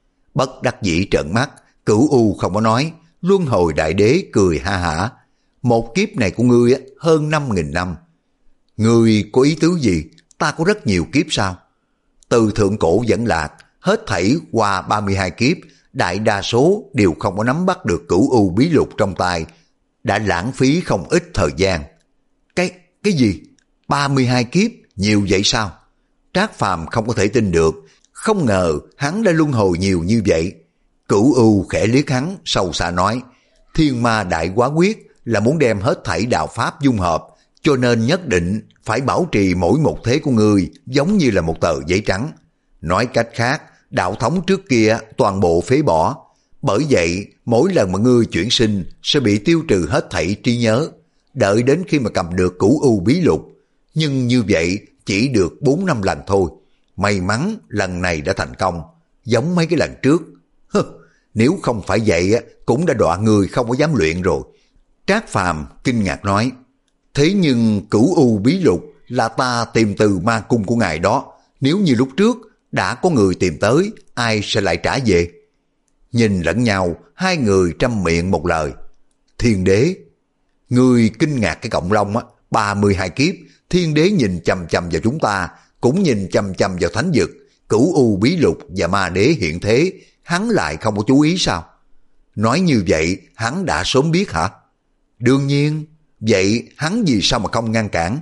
Bất đắc dĩ trợn mắt, Cửu U không có nói, Luân Hồi Đại Đế cười ha hả. Một kiếp này của ngươi hơn năm nghìn năm. Ngươi có ý tứ gì? Ta có rất nhiều kiếp sao? Từ thượng cổ dẫn lạc, hết thảy qua ba mươi hai kiếp, đại đa số đều không có nắm bắt được Cửu U bí lục trong tay, đã lãng phí không ít thời gian. Cái, cái gì? ba mươi hai kiếp, nhiều vậy sao? Trác Phàm không có thể tin được, không ngờ hắn đã luân hồi nhiều như vậy. Cửu U khẽ liếc hắn, sâu xa nói, thiên ma đại quá quyết là muốn đem hết thảy đạo pháp dung hợp, cho nên nhất định phải bảo trì mỗi một thế của ngươi giống như là một tờ giấy trắng. Nói cách khác, đạo thống trước kia toàn bộ phế bỏ. Bởi vậy, mỗi lần mà ngươi chuyển sinh sẽ bị tiêu trừ hết thảy trí nhớ, đợi đến khi mà cầm được Cửu U bí lục. Nhưng như vậy chỉ được bốn năm lần thôi. May mắn lần này đã thành công, giống mấy cái lần trước. Hừ, nếu không phải vậy cũng đã đọa người không có dám luyện rồi. Trác Phàm kinh ngạc nói, thế nhưng Cửu U bí lục là ta tìm từ ma cung của ngài đó. Nếu như lúc trước đã có người tìm tới, ai sẽ lại trả về? Nhìn lẫn nhau, hai người trăm miệng một lời. Thiên đế. Người kinh ngạc cái cộng long á, ba mươi hai kiếp, Thiên đế nhìn chằm chằm vào chúng ta, cũng nhìn chằm chằm vào thánh vực, cửu u bí lục và ma đế hiện thế, hắn lại không có chú ý sao? Nói như vậy, hắn đã sớm biết hả? Đương nhiên, vậy hắn vì sao mà không ngăn cản?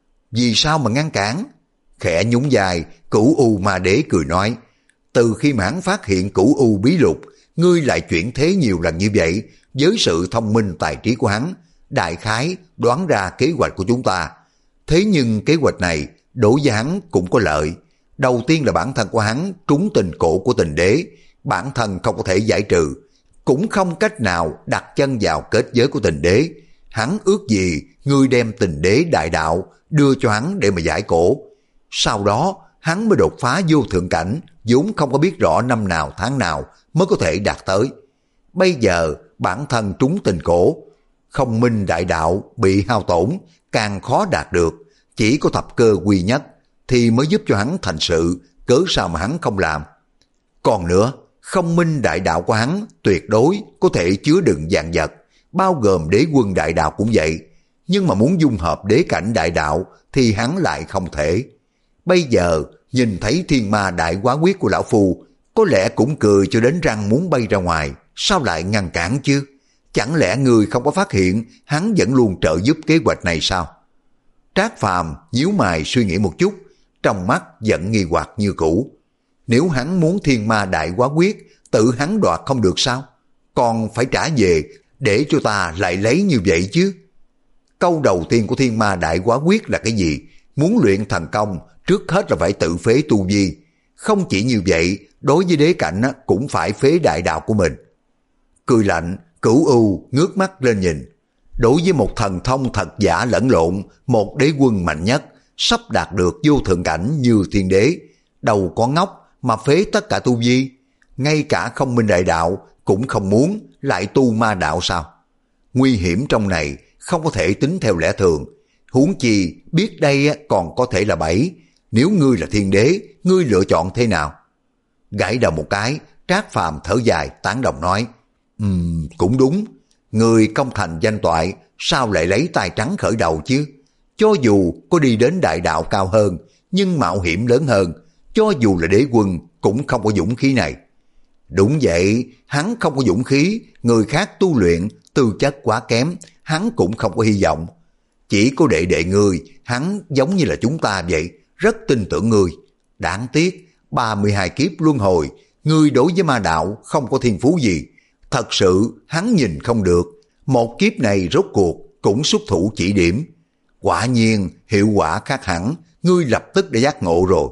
Vì sao mà ngăn cản? Khẽ nhún vai, cửu u ma đế cười nói, từ khi mà hắn phát hiện cửu u bí lục, ngươi lại chuyển thế nhiều lần như vậy, với sự thông minh tài trí của hắn, đại khái đoán ra kế hoạch của chúng ta. Thế nhưng kế hoạch này đối với hắn cũng có lợi. Đầu tiên là bản thân của hắn trúng tình cổ của tình đế, bản thân không có thể giải trừ, cũng không cách nào đặt chân vào kết giới của tình đế. Hắn ước gì ngươi đem tình đế đại đạo đưa cho hắn để mà giải cổ. Sau đó hắn mới đột phá vô thượng cảnh, vốn không có biết rõ năm nào tháng nào mới có thể đạt tới. Bây giờ bản thân trúng tình cổ, không minh đại đạo bị hao tổn, càng khó đạt được. Chỉ có thập cơ quy nhất thì mới giúp cho hắn thành sự, cớ sao mà hắn không làm. Còn nữa, không minh đại đạo của hắn tuyệt đối có thể chứa đựng vạn vật, bao gồm đế quân đại đạo cũng vậy. Nhưng mà muốn dung hợp đế cảnh đại đạo thì hắn lại không thể. Bây giờ nhìn thấy thiên ma đại quá quyết của lão phu, có lẽ cũng cười cho đến răng muốn bay ra ngoài, sao lại ngăn cản chứ? Chẳng lẽ người không có phát hiện hắn vẫn luôn trợ giúp kế hoạch này sao? Trác Phàm nhíu mày suy nghĩ một chút, trong mắt vẫn nghi hoặc như cũ. Nếu hắn muốn thiên ma đại quá quyết, tự hắn đoạt không được sao? Còn phải trả về để cho ta lại lấy như vậy chứ? Câu đầu tiên của thiên ma đại quá quyết là cái gì? Muốn luyện thành công, trước hết là phải tự phế tu vi. Không chỉ như vậy, đối với đế cảnh cũng phải phế đại đạo của mình. Cười lạnh, cửu u ngước mắt lên nhìn. Đối với một thần thông thật giả lẫn lộn, một đế quân mạnh nhất, sắp đạt được vô thượng cảnh như thiên đế, đầu có ngốc mà phế tất cả tu vi. Ngay cả không minh đại đạo cũng không muốn, lại tu ma đạo sao? Nguy hiểm trong này không có thể tính theo lẽ thường. Huống chi biết đây còn có thể là bẫy. Nếu ngươi là thiên đế, ngươi lựa chọn thế nào? Gãi đầu một cái, Trác Phàm thở dài tán đồng nói, Ừm, um, cũng đúng. Người công thành danh toại, sao lại lấy tay trắng khởi đầu chứ? Cho dù có đi đến đại đạo cao hơn, nhưng mạo hiểm lớn hơn. Cho dù là đế quân, cũng không có dũng khí này. Đúng vậy, hắn không có dũng khí, người khác tu luyện, tư chất quá kém, hắn cũng không có hy vọng. Chỉ có đệ đệ ngươi, hắn giống như là chúng ta vậy, rất tin tưởng ngươi. Đáng tiếc, ba mươi hai kiếp luân hồi, ngươi đối với ma đạo không có thiên phú gì. Thật sự hắn nhìn không được, một kiếp này rốt cuộc cũng xuất thủ chỉ điểm. Quả nhiên hiệu quả khác hẳn, ngươi lập tức đã giác ngộ rồi.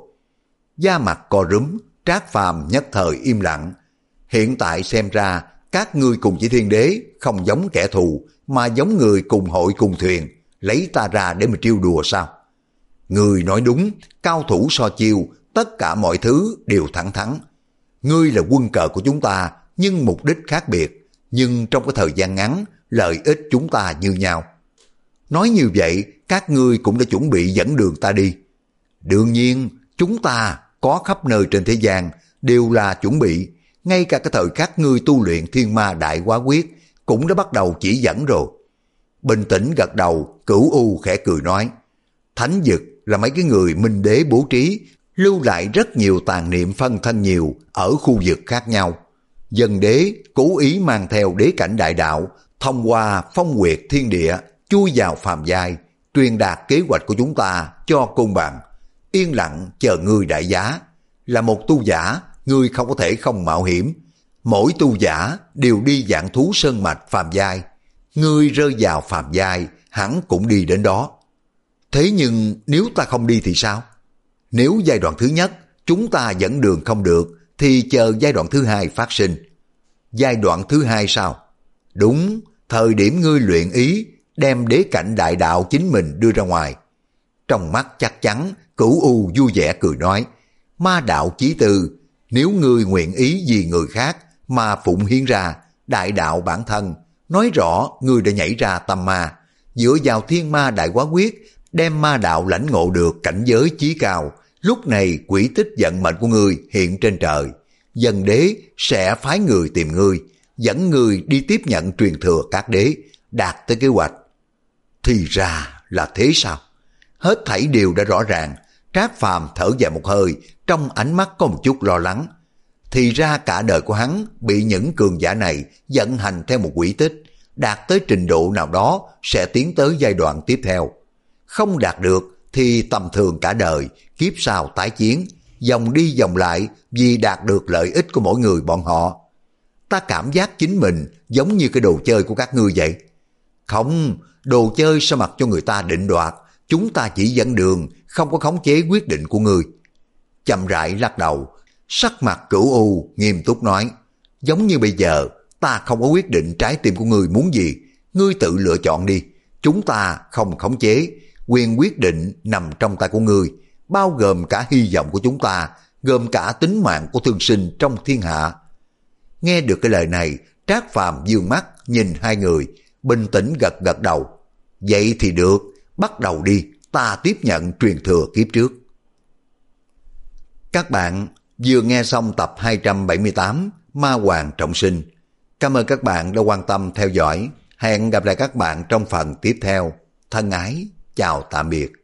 Da mặt co rúm, Trác Phàm nhất thời im lặng. Hiện tại xem ra, các ngươi cùng chỉ thiên đế không giống kẻ thù, mà giống người cùng hội cùng thuyền, lấy ta ra để mà trêu đùa sao? Ngươi nói đúng, cao thủ so chiêu, tất cả mọi thứ đều thẳng thắn. Ngươi là quân cờ của chúng ta, nhưng mục đích khác biệt, nhưng trong cái thời gian ngắn, lợi ích chúng ta như nhau. Nói như vậy, các ngươi cũng đã chuẩn bị dẫn đường ta đi. Đương nhiên, chúng ta có khắp nơi trên thế gian, đều là chuẩn bị. Ngay cả cái thời khắc ngươi tu luyện thiên ma đại quá quyết, cũng đã bắt đầu chỉ dẫn rồi. Bình tĩnh gật đầu, cửu u khẽ cười nói, thánh vực là mấy cái người minh đế bố trí, lưu lại rất nhiều tàn niệm phân thân nhiều ở khu vực khác nhau. Dân đế cố ý mang theo đế cảnh đại đạo, thông qua phong nguyệt thiên địa, chui vào phàm giai, truyền đạt kế hoạch của chúng ta cho côn bằng. Yên lặng chờ ngươi đại giá. Là một tu giả, ngươi không có thể không mạo hiểm. Mỗi tu giả đều đi dạng thú sơn mạch phàm giai. Ngươi rơi vào phàm giai, hắn cũng đi đến đó. Thế nhưng nếu ta không đi thì sao? Nếu giai đoạn thứ nhất chúng ta dẫn đường không được, thì chờ giai đoạn thứ hai phát sinh. Giai đoạn thứ hai sao? Đúng, thời điểm ngươi luyện ý, đem đế cảnh đại đạo chính mình đưa ra ngoài. Trong mắt chắc chắn, cửu u vui vẻ cười nói, ma đạo chí tư, nếu ngươi nguyện ý vì người khác mà phụng hiến ra đại đạo bản thân, nói rõ ngươi đã nhảy ra tâm ma, dựa vào thiên ma đại quá quyết, đem ma đạo lãnh ngộ được cảnh giới chí cao. Lúc này quỷ tích vận mệnh của ngươi hiện trên trời, dân đế sẽ phái người tìm ngươi, dẫn ngươi đi tiếp nhận truyền thừa các đế, đạt tới kế hoạch. Thì ra là thế sao? Hết thảy đều đã rõ ràng. Trác Phàm thở dài một hơi, trong ánh mắt có một chút lo lắng. Thì ra cả đời của hắn bị những cường giả này vận hành theo một quỹ tích, đạt tới trình độ nào đó sẽ tiến tới giai đoạn tiếp theo. Không đạt được thì tầm thường cả đời, kiếp sau tái chiến, vòng đi vòng lại vì đạt được lợi ích của mỗi người bọn họ. Ta cảm giác chính mình giống như cái đồ chơi của các ngươi vậy. Không, đồ chơi sao mặc cho người ta định đoạt, chúng ta chỉ dẫn đường, không có khống chế quyết định của ngươi. Chậm rãi lắc đầu, sắc mặt Cửu U nghiêm túc nói, giống như bây giờ, ta không có quyết định trái tim của ngươi muốn gì, ngươi tự lựa chọn đi, chúng ta không khống chế, quyền quyết định nằm trong tay của ngươi, bao gồm cả hy vọng của chúng ta, gồm cả tính mạng của thương sinh trong thiên hạ. Nghe được cái lời này, Trác Phàm dương mắt nhìn hai người, bình tĩnh gật gật đầu. Vậy thì được, bắt đầu đi, ta tiếp nhận truyền thừa kiếp trước. Các bạn vừa nghe xong tập hai trăm bảy mươi tám Ma Hoàng Trọng Sinh. Cảm ơn các bạn đã quan tâm theo dõi. Hẹn gặp lại các bạn trong phần tiếp theo. Thân ái, chào tạm biệt.